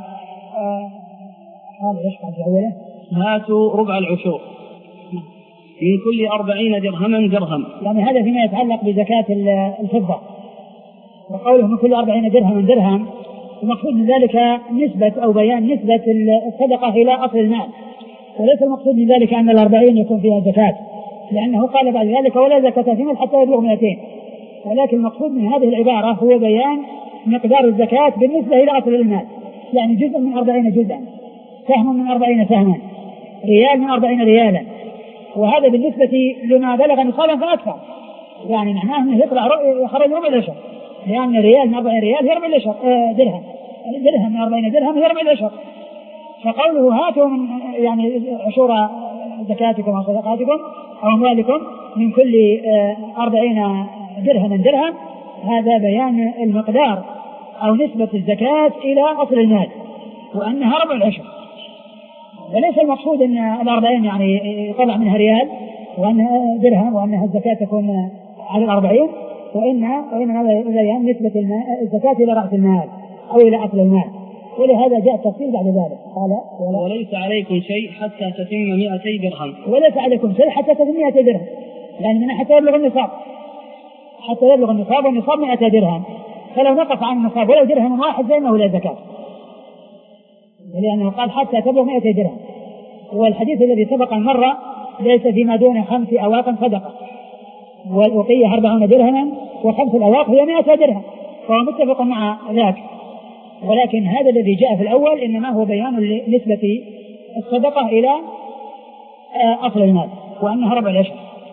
هذا ايش قد جعله؟
هاتوا ربع العشور من كل أربعين درهما درهم.
يعني هذا فيما يتعلق بزكاة الفضة، وقوله من كل أربعين درهما درهم المقصود من ذلك نسبة أو بيان نسبة الصدقة إلى أصل المال، وليس المقصود من ذلك أن الأربعين يكون فيها زكاة، لأنه قال بعد ذلك: ولا زكاة في مال حتى يبلغ مئتين. ولكن المقصود من هذه العبارة هو بيان مقدار الزكاة بالنسبة إلى أصل المال، يعني جزء من أربعين جزءا، سهم من أربعين سهما، ريال من أربعين ريالا، وهذا بالنسبة لما بلغ نصابا فأكثر، يعني معناه أنه يطلع يخرج ربع العشر، لأن ريال من أربعين ريال هي ربع العشر درهم، درهم من أربعين درهم هي ربع العشر. فقوله: هاتوا من يعني عشور زكاتكم أو صدقاتكم أو أموالكم من كل أربعين درهم درهم، هذا بيان المقدار أو نسبة الزكاة إلى أصل المال، وأنها ربع العشر. وليس المقصود أن الأربعين يعني يطلع منها ريال وأنها درهم وأنها الزكاة تكون على الأربعين، وإنها وإنما بيان نسبة الزكاة إلى رأس المال أو إلى أصل المال. ولهذا جاء التفصيل بعد ذلك قال:
وليس عليكم شيء حتى تتم مئتي درهم.
وليس عليكم شيء حتى تتم مئتي درهم، يعني من حتى يبلغ النصاب، حتى يبلغ النصاب، والنصاب مئتي درهم، فلو نقص عن النصاب ولو درهم واحد فإنه لا زكاة، لأنه قال حتى تبلغ مئتي درهم. والحديث الذي سبق مرة: ليس فيما دون خمس أواق صدقة، والأوقية أربعون درهما وخمس الأواق هي مئة درهم، فهو متفق مع ذاك. ولكن هذا الذي جاء في الأول إنما هو بيان نسبة الصدقة إلى أصل المال، وأنها ربع العشر.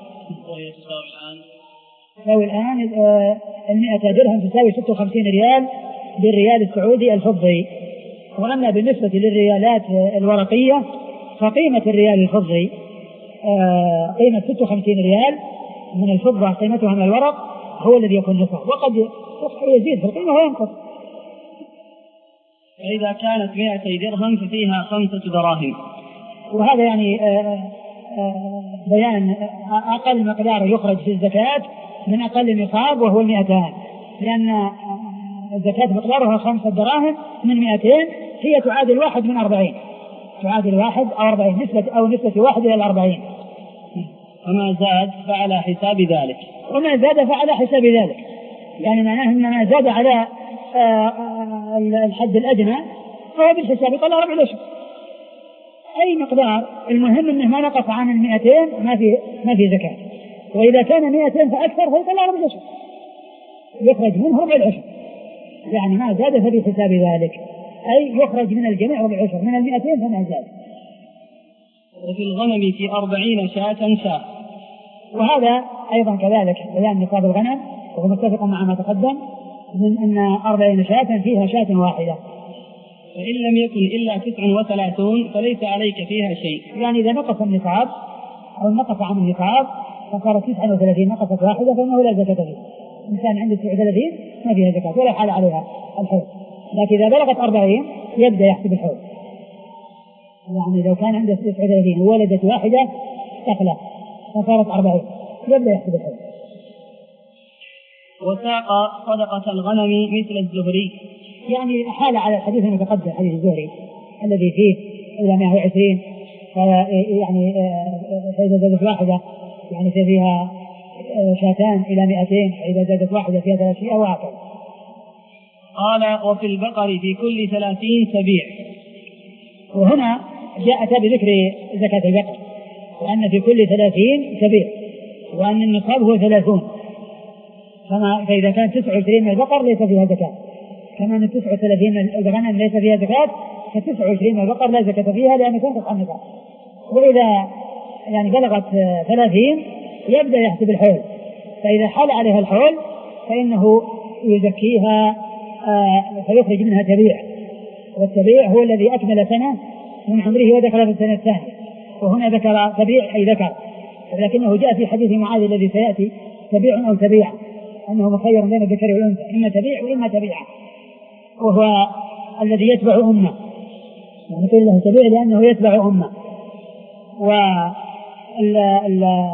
تساوي الآن المئة درهم تساوي ستة وخمسين ريال بالريال السعودي الفضي. وأما بالنسبة للريالات الورقية فقيمة الريال الفضي قيمة ستة وخمسين ريال من الفضة، قيمتها من الورق هو الذي يكون نصاب، وقد يزيد في القيمة وينقص.
فإذا كانت مئتي درهم ففيها خمسة دراهم.
وهذا يعني بيان أقل مقدار يخرج في الزكاة من أقل نصاب وهو المئتان، لأن الزكاة مقدارها خمسة دراهم من مئتين، هي تعادل واحد من أربعين، تعادل واحد أو أربعين، نسبة أو نسبة واحد إلى الأربعين.
وما زاد فعلى حساب ذلك.
وما زاد فعلى حساب ذلك، يعني معناه أن ما زاد على الحد الأدنى فهو بالحساب يطلع ربع العشر أي مقدار، المهم أنه ما نقص عن المئتين ما في ما في زكاة، وإذا كان مئتين فأكثر فيطلع ربع العشر، يخرج منه ربع العشر، يعني ما زاد فبحساب ذلك، أي يخرج من الجميع ربع العشر، من المئتين فما زاد.
وفي الغنم في أربعين شاة شاة.
وهذا أيضا كذلك بيان نصاب الغنم، وهو متفق مع ما تقدم من أن أربعين شاة فيها شاة واحدة.
فإن لم يكن إلا تسع وثلاثون فليس عليك فيها شيء.
يعني إذا نقص النصاب أو نقص عن النصاب فصار تسع وثلاثين نقصت واحدة فإنه لا زكاة فيه. إنسان عنده تسع وثلاثين ما فيها زكاة ولا حال عليها الحول، لكن إذا بلغت أربعين يبدأ يحسب الحول. يعني لو كان عنده تسع وثلاثين وولدت واحدة تقلع فصارت أربعين يبدأ يحسب الحول.
وساق صدقة الغنم مثل الزهري،
يعني حال على الحديث المتقدم حديث الزهري الذي فيه إلى مئة وعشرين، يعني فإذا زادت واحدة يعني فيها شاتان إلى مئتين، فإذا زادت واحدة فيها ثلاثين أو أكثر.
قال وفي البقر في كل ثلاثين سبيع.
وهنا جاءت بذكر زكاة البقر وأن في كل ثلاثين سبيع، وأن النصاب هو ثلاثون، فإذا كان تسعة وعشرين من البقر ليس فيها زكاة، كما أن تسعة وثلاثين من الغنم ليس فيها زكاة، فتسعة وعشرين من البقر لا زكاة فيها لأن تنقص عن النصاب. وإذا يعني بلغت ثلاثين يبدأ يحسب الحول، فإذا حال عليها الحول فإنه يزكيها آه فيخرج منها تبيع، والتبيع هو الذي أكمل سنة من عمره ودخل في السنة الثانية. وهنا ذكر تبيع أي ذكر، لكنه جاء في حديث معاذ الذي سيأتي تبيع أو تبيع أنه مخير بين الذكر والأنثى، إما تبيع وإما تبيع، وهو الذي يتبع أمه، يعني قيل له تبيع لأنه يتبع أمه. وال ال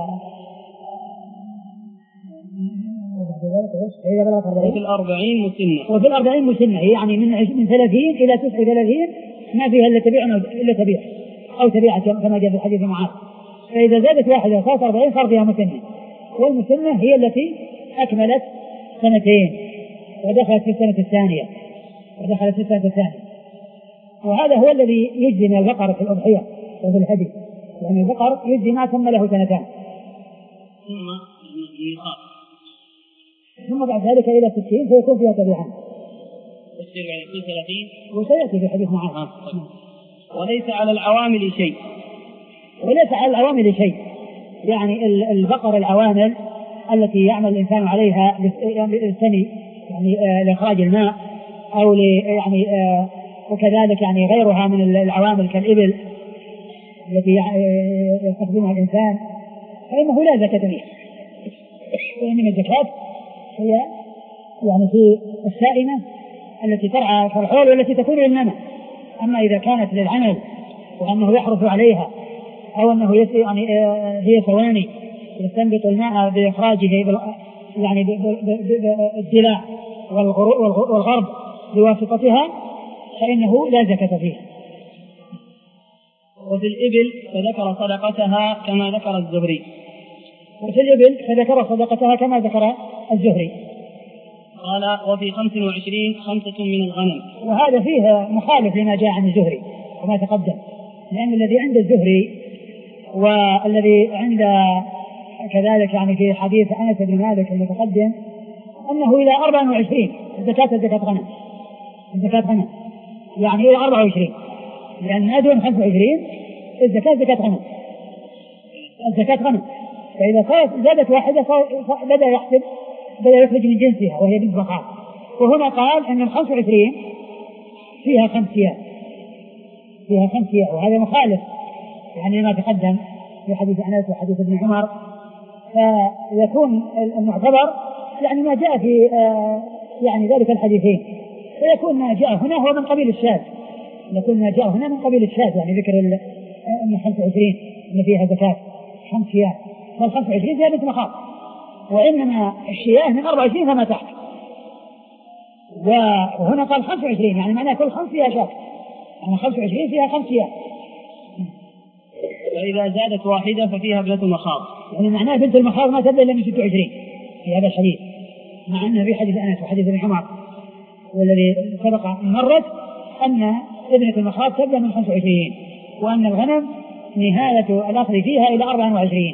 وفي الأربعين مسنة،
وفي الأربعين مسنة يعني من من ثلاثين إلى تسعة وثلاثين ما فيها إلا تبيع إلا تبيع أو تبيع كما جاء في الحديث معاذ. فإذا زادت واحدة صارت أربعين صار فيها مسنة، والمسنة هي التي أكملت سنتين ودخلت في السنة الثانية ودخلت في السنة الثانية. وهذا هو الذي يجزي من البقر في الأضحية وفي الهدي، يعني البقر يجزي ما تم له سنتان ثم بعد ذلك إلى ستين فيكون فيها تبيعا، وسيأتي في حديث معاذ.
وليس على العوامل شيء،
وليس على العوامل شيء، يعني البقر العوامل التي يعمل الإنسان عليها للثني يعني لإخراج الماء أو يعني وكذلك يعني غيرها من العوامل كالإبل التي يستخدمها الإنسان فإنه لا زكاة فيها، وإنما الزكاة هي يعني في السائمة التي ترعى في الحول والتي تكون للنمى. أما إذا كانت للعمل وأنه يحرث عليها أو أنه يعني هي ثواني يستنبط الماء بإخراجه يعني بالدلاع والغرب بواسطتها فإنه لا زكاة فيها.
وفي الإبل فذكر صدقتها كما ذكر الزهري.
وفي الإبل فذكر صدقتها كما ذكر الزهري.
قال وفي خمس وعشرين خمسة من الغنم.
وهذا فيه مخالف لما جاء عن الزهري وما تقدم، لأن الذي عند الزهري والذي عند كذلك يعني في حديث أنس بن مالك المتقدم أنه إلى أربعة وعشرين الزكاة الزكاة غنم الزكاة غنم يعني إلى أربعة وعشرين، لأن ما دون خمسة وعشرين الزكاة زكاة غنم الزكاة غنم. فإذا صارت زادت واحدة بدأ يحسب بدأ يخرج من جنسها وهي بنت بقاء. وهنا قال أن الخمس وعشرين فيها خمسيات فيها خمسيات وهذا مخالف يعني ما تقدم في حديث أنس وحديث ابن عمر. فيكون المعتبر يعني ما جاء في يعني ذلك الحديثين، ويكون ما جاء هنا هو من قبيل الشاذ يكون ما جاء هنا من قبيل الشاذ يعني ذكر أن خمس وعشرين أن فيها زكاة خمسيات، فالخمس وعشرين فيها بنت مخاض، وإنما الشياه من أربع وعشرين فما تحت. وهنا قال خمس وعشرين يعني معناه كل خمس فيها شاة، يعني خمس وعشرين فيها خمسيات.
فإذا زادت واحدة ففيها ابنة مخاض،
يعني معناه بنت المخاض ما تبدأ إلا من ستة وعشرين في هذا الحديث، مع أنه في حديث أنس وحديث ابن عمر والذي سبق مرت أن ابنة المخاض تبدأ من خمس وعشرين، وأن الغنم نهاية الأخذ فيها إلى أربعة وعشرين.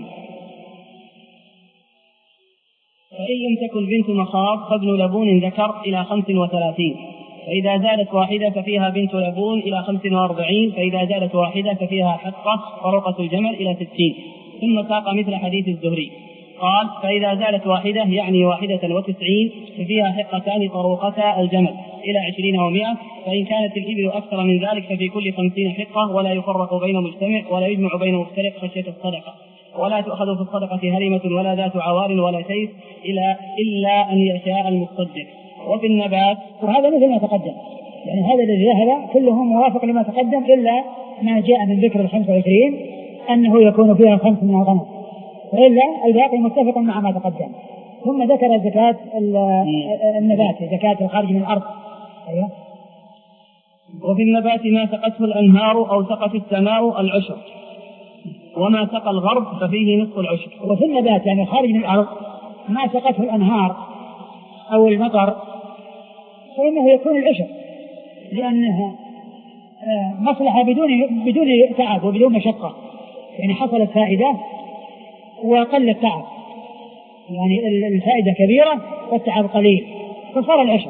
فإن لم تكن بنت مخاض فابن لبون ذكر إلى خمس وثلاثين، فإذا زادت واحدة ففيها بنت لبون إلى خمس وأربعين، فإذا زادت واحدة ففيها حقة فرقة الجمل إلى ستين. ثم ساق مثل حديث الزهري قال فإذا زادت واحدة يعني واحدة وتسعين ففيها حقتان طروقتا الجمل إلى عشرين ومائة، فإن كانت الإبل أكثر من ذلك ففي كل خمسين حقة، ولا يفرق بين مجتمع ولا يجمع بين مفترق خشية الصدقة، ولا تؤخذ في الصدقة هرمة ولا ذات عوار ولا شيء إلا, إلا أن يشاء المتصدق. وفي النبات
وهذا مثل ما تقدم، يعني هذا الذي ذهب كلهم موافق لما تقدم إلا ما جاء من ذكر الخمس وعشرين أنه يكون فيها خمس من الغنم، وإلا الباقي متفق مع ما تقدم. ثم ذكر زكاة النبات، زكاة الخارج من الأرض. أيوة.
وفي النبات ما سقته الأنهار أو سقت السماء العشر، وما سقى الغرب ففيه نصف العشر.
وفي النبات يعني الخارج من الأرض ما سقته الأنهار أو المطر فإنه يكون العشر، لأنها مصلحة بدون بدون تعب وبدون مشقة، يعني حصلت فائدة وقل التعب، يعني الفائدة كبيرة والتعب قليل فصار العشر.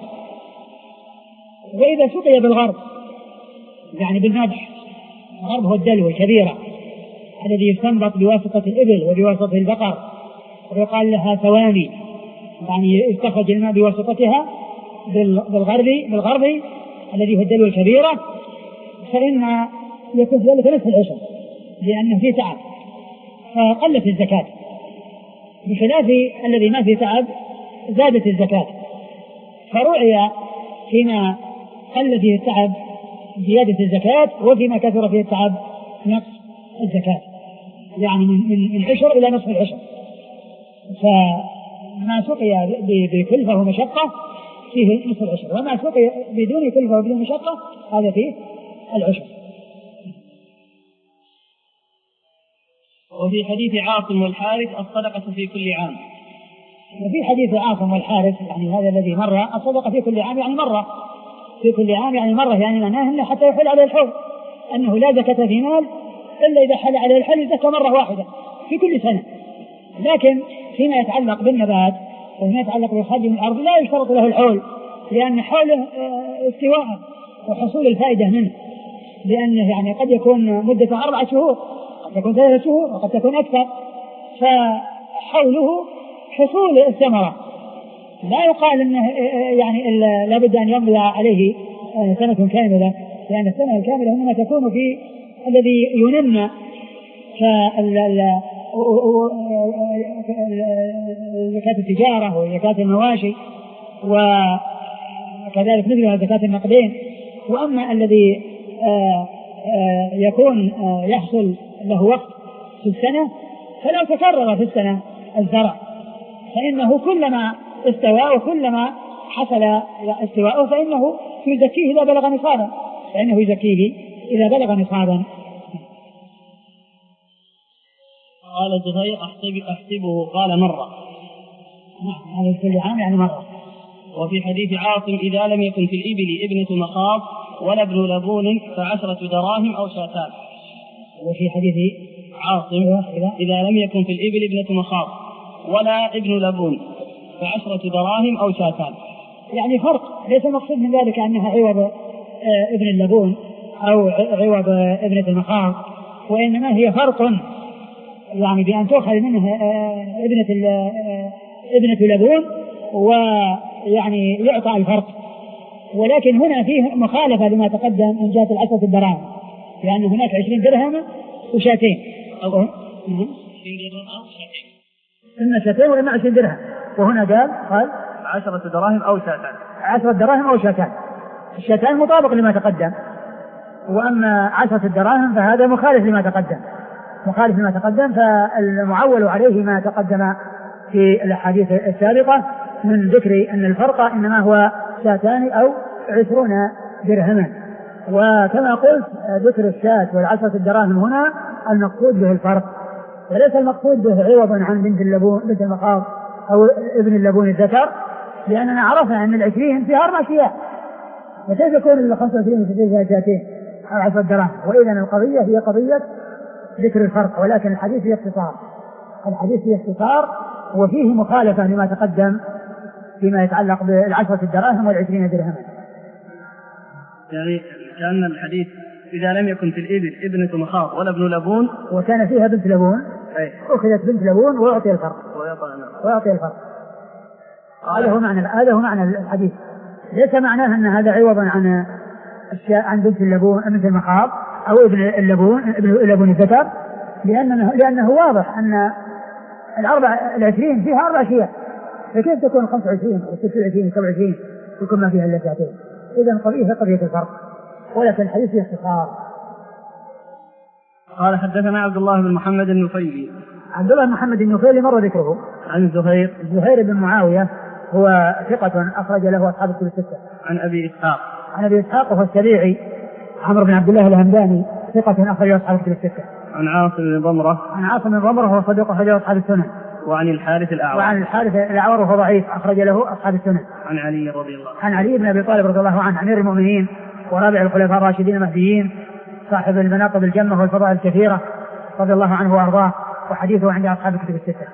وإذا سقي بالغرب يعني بالمدح، الغرب هو الدلو الكبيرة الذي يستنبط بواسطة الإبل وبواسطة البقر ويقال لها ثواني، يعني يستخرج الماء بواسطتها بالغرب بالغرب الذي هو الدلو الكبيرة، فإن يكون ذلك نصف العشر لأنه فيه تعب فقلت الزكاة، بخلاف الذي ما فيه تعب زادت الزكاة. فرعي فيما قل فيه التعب زيادة الزكاة، وفيما كثر فيه التعب نقص الزكاة، يعني من من عشر إلى نصف العشر. فما سقي بكلفة ومشقة فيه نصف العشر، وما سقي بدون كلفة وبدون مشقة هذا فيه العشر.
وفي حديث عاصم والحارث الصدقة في كل عام.
وفي حديث عاصم والحارث يعني هذا الذي مر الصدقة في كل عام يعني مرة، في كل عام يعني مرة، يعني معناه أنه حتى يحل عليه الحول، أنه لا زكاة في مال إلا إذا حل عليه الحل زكاة مرة واحدة في كل سنة. لكن فيما يتعلق بالنبات وفيما يتعلق بالخارج من الأرض لا يشترط له الحول، لأن حوله استواء وحصول الفائدة منه، لأنه يعني قد يكون مدة أربعة شهور، قد تكون ثلاثة شهور، وقد تكون أكثر، فحوله حصول الثمرة. لا يقال أنه يعني لابد أن يمضي عليه سنة كاملة، لأن السنة الكاملة إنما تكون في الذي ينمى زكاة التجارة وزكاة المواشي وكذلك مثلها زكاة النقدين. وأما الذي يكون يحصل له وقت في السنة فلو تكرر في السنة الزرع فإنه كلما استوى وكلما حصل استواءه فإنه يزكيه إذا بلغ نصابا، فإنه يزكيه إذا بلغ نصابا.
قال زهير أحسب أحسبه قال مرة.
نعم هذا كل عام يعني مرة.
وفي حديث عاصم إذا لم يكن في الإبل ابنة مخاض ولا ابن لبون فعشرة دراهم أو شاتان.
وفي حديث
عاصم إذا لم يكن في الإبل ابنة مخاض ولا ابن لبون فعشرة دراهم أو شاتان.
يعني فرق، ليس المقصود من ذلك أنها عوض ابن اللبون أو عوض ابنة المخاض، وإنما هي فرق يعني بأن تأخذ منه ابنة ابنة لبون ويعني يعطى الفرق. ولكن هنا فيه مخالفة لما تقدم من جهة العشرة الدراهم، لأن هناك عشرين درهم وشاتين
أو عشرين درهم أو شاتين،
إما شاتين وإما عشرين درهم، وهنا قال قال
عشرة دراهم أو شاتان،
عشرة دراهم أو شاتان. الشاتان مطابق لما تقدم، وأما عشرة الدراهم فهذا مخالف لما تقدم، مخالف لما تقدم. فالمعول عليه ما تقدم في الأحاديث السابقة من ذكر أن الفرق إنما هو شاتان أو عشرون درهما. وكما قلت ذكر الشات والعشرة الدراهم هنا المقصود به الفرق، وليس المقصود به عوضا عن بنت اللبون بنت المخاض أو ابن اللبون الذكر، لأننا عرفنا أن العشرين فيها أربع أشياء، وكيف يكون الخمسة وعشرين فيها شاتين أو عشرة دراهم؟ وإذا القضية هي قضية ذكر الفرق، ولكن الحديث فيه اختصار، الحديث فيه اختصار وفيه مخالفة لما تقدم فيما يتعلق بالعشرة الدراهم والعشرين درهما.
يعني كأن الحديث إذا لم يكن في الإبل ابنة مخاض ولا ابن لبون
وكان فيها بنت لبون أخذت بنت لبون وأعطي الفرق ويعطي الفرق. هذا هو معنى هذا هو معنى الحديث، ليس معناه أن هذا عوضا عن الشيء عن بنت اللبون بنت المخاض أو ابن اللبون ابن اللبون الذكر، لأنه لأنه واضح أن الأربع العشرين فيها أربع أشياء، فكيف تكون خمسة وعشرين أو ستة وعشرين سبعة وعشرين يكون ما فيها إلا شاتين؟ إذا قضية قضية الفرق، ولكن الحديث فيه اختصار.
قال حدثنا عبد الله بن محمد النفيلي
عبد الله بن محمد النفيلي مر ذكره.
عن زهير
زهير بن معاوية هو ثقة أخرج له أصحاب الكتب الستة.
عن أبي إسحاق
عن أبي إسحاق وهو السبيعي عمرو بن عبد الله الهمداني ثقة أخرج له أصحاب الكتب الستة.
عن عاصم بن ضمرة
عن عاصم بن ضمرة وهو صدوق أخرج له أصحاب السنن.
وعن الحارث الأعور
وعن الحارث الأعور وهو ضعيف أخرج له أصحاب السنن.
عن علي رضي الله عنه
عن علي بن أبي طالب رضي الله عنه أمير المؤمنين ورابع الخلفاء الراشدين المهديين صاحب المناقب الجمة والفضائل الكثيرة رضي الله عنه وأرضاه، وحديثه عند أصحاب الكتب الستة.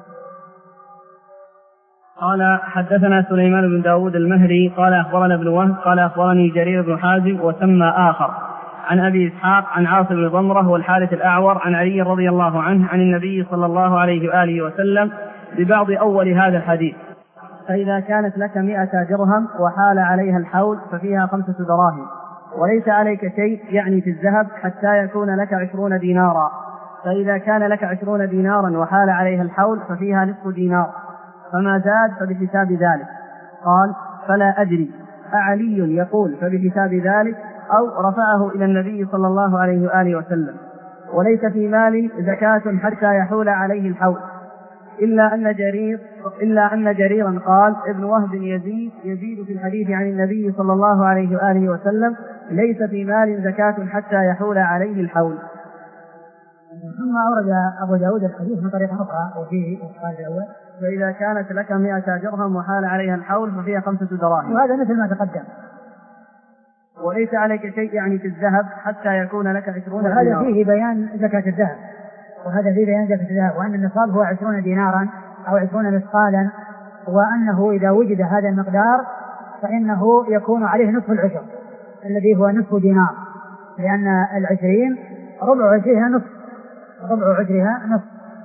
قال حدثنا سليمان بن داود المهري قال أخبرنا ابن وهب قال أخبرني جرير بن حازم وسمى آخر عن أبي إسحاق عن عاصم بن ضمرة والحارث الأعور عن علي رضي الله عنه عن النبي صلى الله عليه وآله وسلم ببعض أول هذا الحديث: فإذا كانت لك مئة درهم وحال عليها الحول ففيها خمسة دراهم، وليس عليك شيء يعني في الذهب حتى يكون لك عشرون دينارا، فإذا كان لك عشرون دينارا وحال عليها الحول ففيها نصف دينار، فما زاد فبحساب ذلك. قال: فلا أدري أعلي يقول فبحساب ذلك أو رفعه إلى النبي صلى الله عليه وآله وسلم. وليس في مال زكاة حتى يحول عليه الحول، إلا أن جرير إلا أن جريرا قال: ابن وهب يزيد يزيد في الحديث عن النبي صلى الله عليه وآله وسلم: ليس في مال زكاة حتى يحول عليه الحول.
ثم أورد أبو داود الحديث من طريق أخرى وفيه القال الأول:
فإذا كانت لك مئة درهم وحال عليها الحول ففيها خمسة دراهم،
وهذا مثل ما تقدم.
وليس عليك شيء يعني في الذهب حتى يكون لك عشرون دينارا.
وهذا فيه بيان زكاة الذهب، وهذا فيه بيان زكاة الذهب، وأن النصاب هو عشرون دينارا أو عشرون مثقالا، وأنه إذا وجد هذا المقدار فإنه يكون عليه نصف العشر الذي هو نصف دينار، لأن العشرين ربع عشرها نصف ربع عشرها نصف.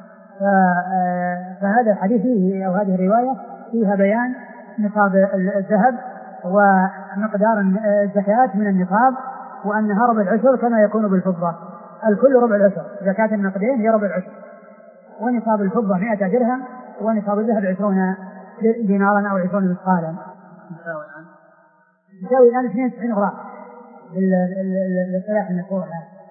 فهذا الحديث فيه أو هذه الرواية فيها بيان نصاب الذهب ومقدار الزكاة من النصاب، وأنها ربع العشر كما يكون بالفضة، الكل ربع العشر، زكاة النقدين هي ربع العشر، ونصاب الفضة مئة درهم، ونصاب الذهب عشرون دينارا أو عشرون مثقالا، يساوي الآن اثنين وتسعين غرام للصلاح المذكور.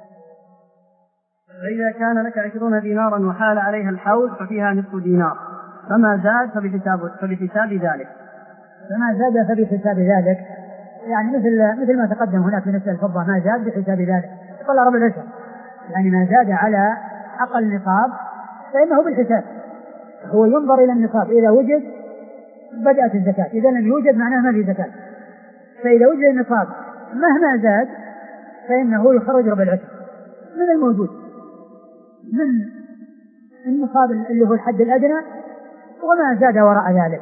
فإذا كان لك عشرون دينارا وحال عليها الحول ففيها نصف دينار، فما زاد فبحساب فبحساب ذلك.
فما زاد فبحساب ذلك، يعني مثل مثل ما تقدم هناك بالنسبة للفضة، ما زاد بحساب ذلك يقول ربع العشر، يعني ما زاد على أقل نصاب فإنه بالحساب، هو ينظر إلى النصاب، إذا وجد بدأت الزكاة، إذا لم يوجد معناه ما في زكاة، فإذا وجد النصاب مهما زاد فإنه يخرج ربع العشر من الموجود من النصاب اللي هو الحد الأدنى، وما زاد وراء ذلك.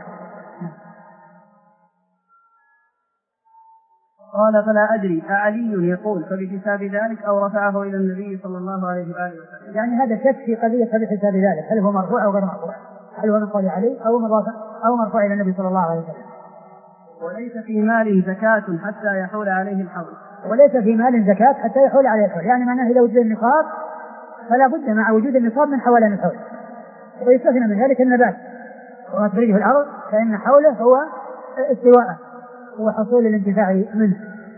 قال: فلا أدري أعلي يقول فبحساب ذلك أو رفعه إلى النبي صلى الله عليه وآله وسلم.
يعني هذا شك في قضية فبحساب ذلك، هل هو مرفوع أو غير مرفوع، هل هو من قول علي أو مرفوع أو مرفوع إلى النبي صلى الله عليه وسلم.
وليس في مال زكاة حتى يحول عليه الحول.
وليس في مال زكاة حتى يحول عليه الحول، يعني معناه إذا وجد النصاب فلا بد مع وجود النصاب من حولان الحول، ويستثنى من ذلك النبات وما تريده الأرض، فإن حوله هو استواءه وحصول الانتفاع منه.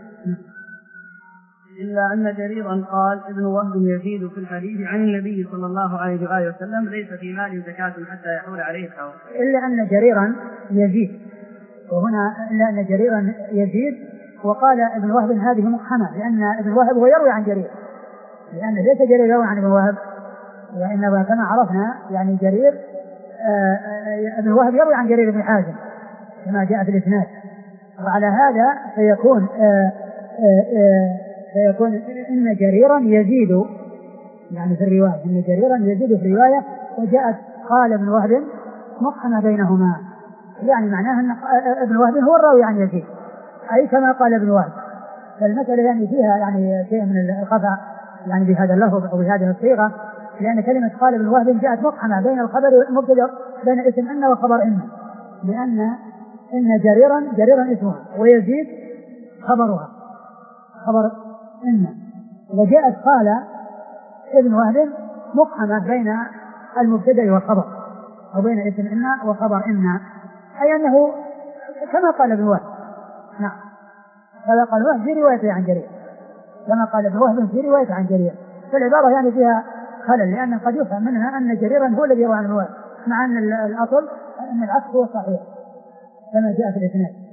إلا أن جريرا قال: ابن وهب يزيد في الحديث عن النبي صلى الله عليه وآله وسلم: ليس في مال زكاة حتى يحول عليه الحول.
إلا أن جريرا يزيد، وهنا إلا أن جريرا يزيد، وقال ابن وهب هذه مقحمة، لأن ابن وهب هو يروي عن جرير، لأن ليس جرير يروي عن ابن وهب، وإنما كما عرفنا يعني جرير آآ آآ ابن وهب يروي عن جرير بن حازم كما جاء في الإسناد، وعلى هذا فيكون آآ آآ فيكون إن جريرا يزيد يعني في الرواية، إن جريرا يزيد في الرواية، وجاءت قال ابن وهب مقحمة بينهما، يعني معناه أن ابن وهب هو الراوي عن يزيد أي كما قال ابن وهب. فالمسألة يعني فيها يعني شيء من الخفاء يعني بهذا اللفظ أو بهذه الصيغة، لأن كلمة قال ابن وهب جاءت مقحمة بين الخبر والمبتدأ، بين اسم إن وخبر إن، لأن إن جريرا جريرا اسمها ويزيد خبرها خبر إن، وجاءت قال ابن وهب مقحمة بين المبتدأ والخبر أو بين اسم إن وخبر إن، أي أنه كما قال ابن وهب. نعم، هذا قال وهب في روايته عن جرير كما قال ابن وهب في روايته عن جرير، فالعبارة يعني فيها خلل، لأن قد يفهم منها أن جريرا هو الذي يروى عن الرواة، مع أن الأصل أن العكس هو صحيح كما جاء في الإسناد.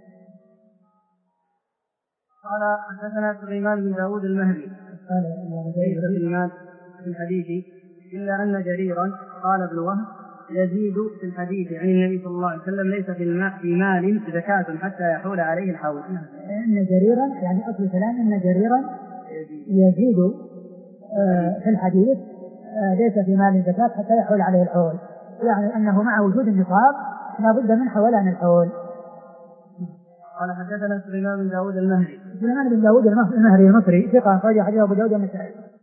قال حدثنا سليمان بن داود المهدي
قال
ليس في المال في الحديث إلا أن جريرا قال ابن وهب يزيد في الحديث عن النبي صلى الله عليه وسلم ليس في الماء في مال زكاة حتى يحول عليه الحول.
إن جريرا يعني أصل الكلام إن جريرا يزيد آه في الحديث آه ليس في مال زكاة حتى يحول عليه الحول، يعني أنه مع وجود النصاب لا بد من حولان الحول.
قال حدثنا سليمان بن داود المهدي
سليمان بن داود المهدي المصري ثقة أخرج حديث أبو داود النسائي.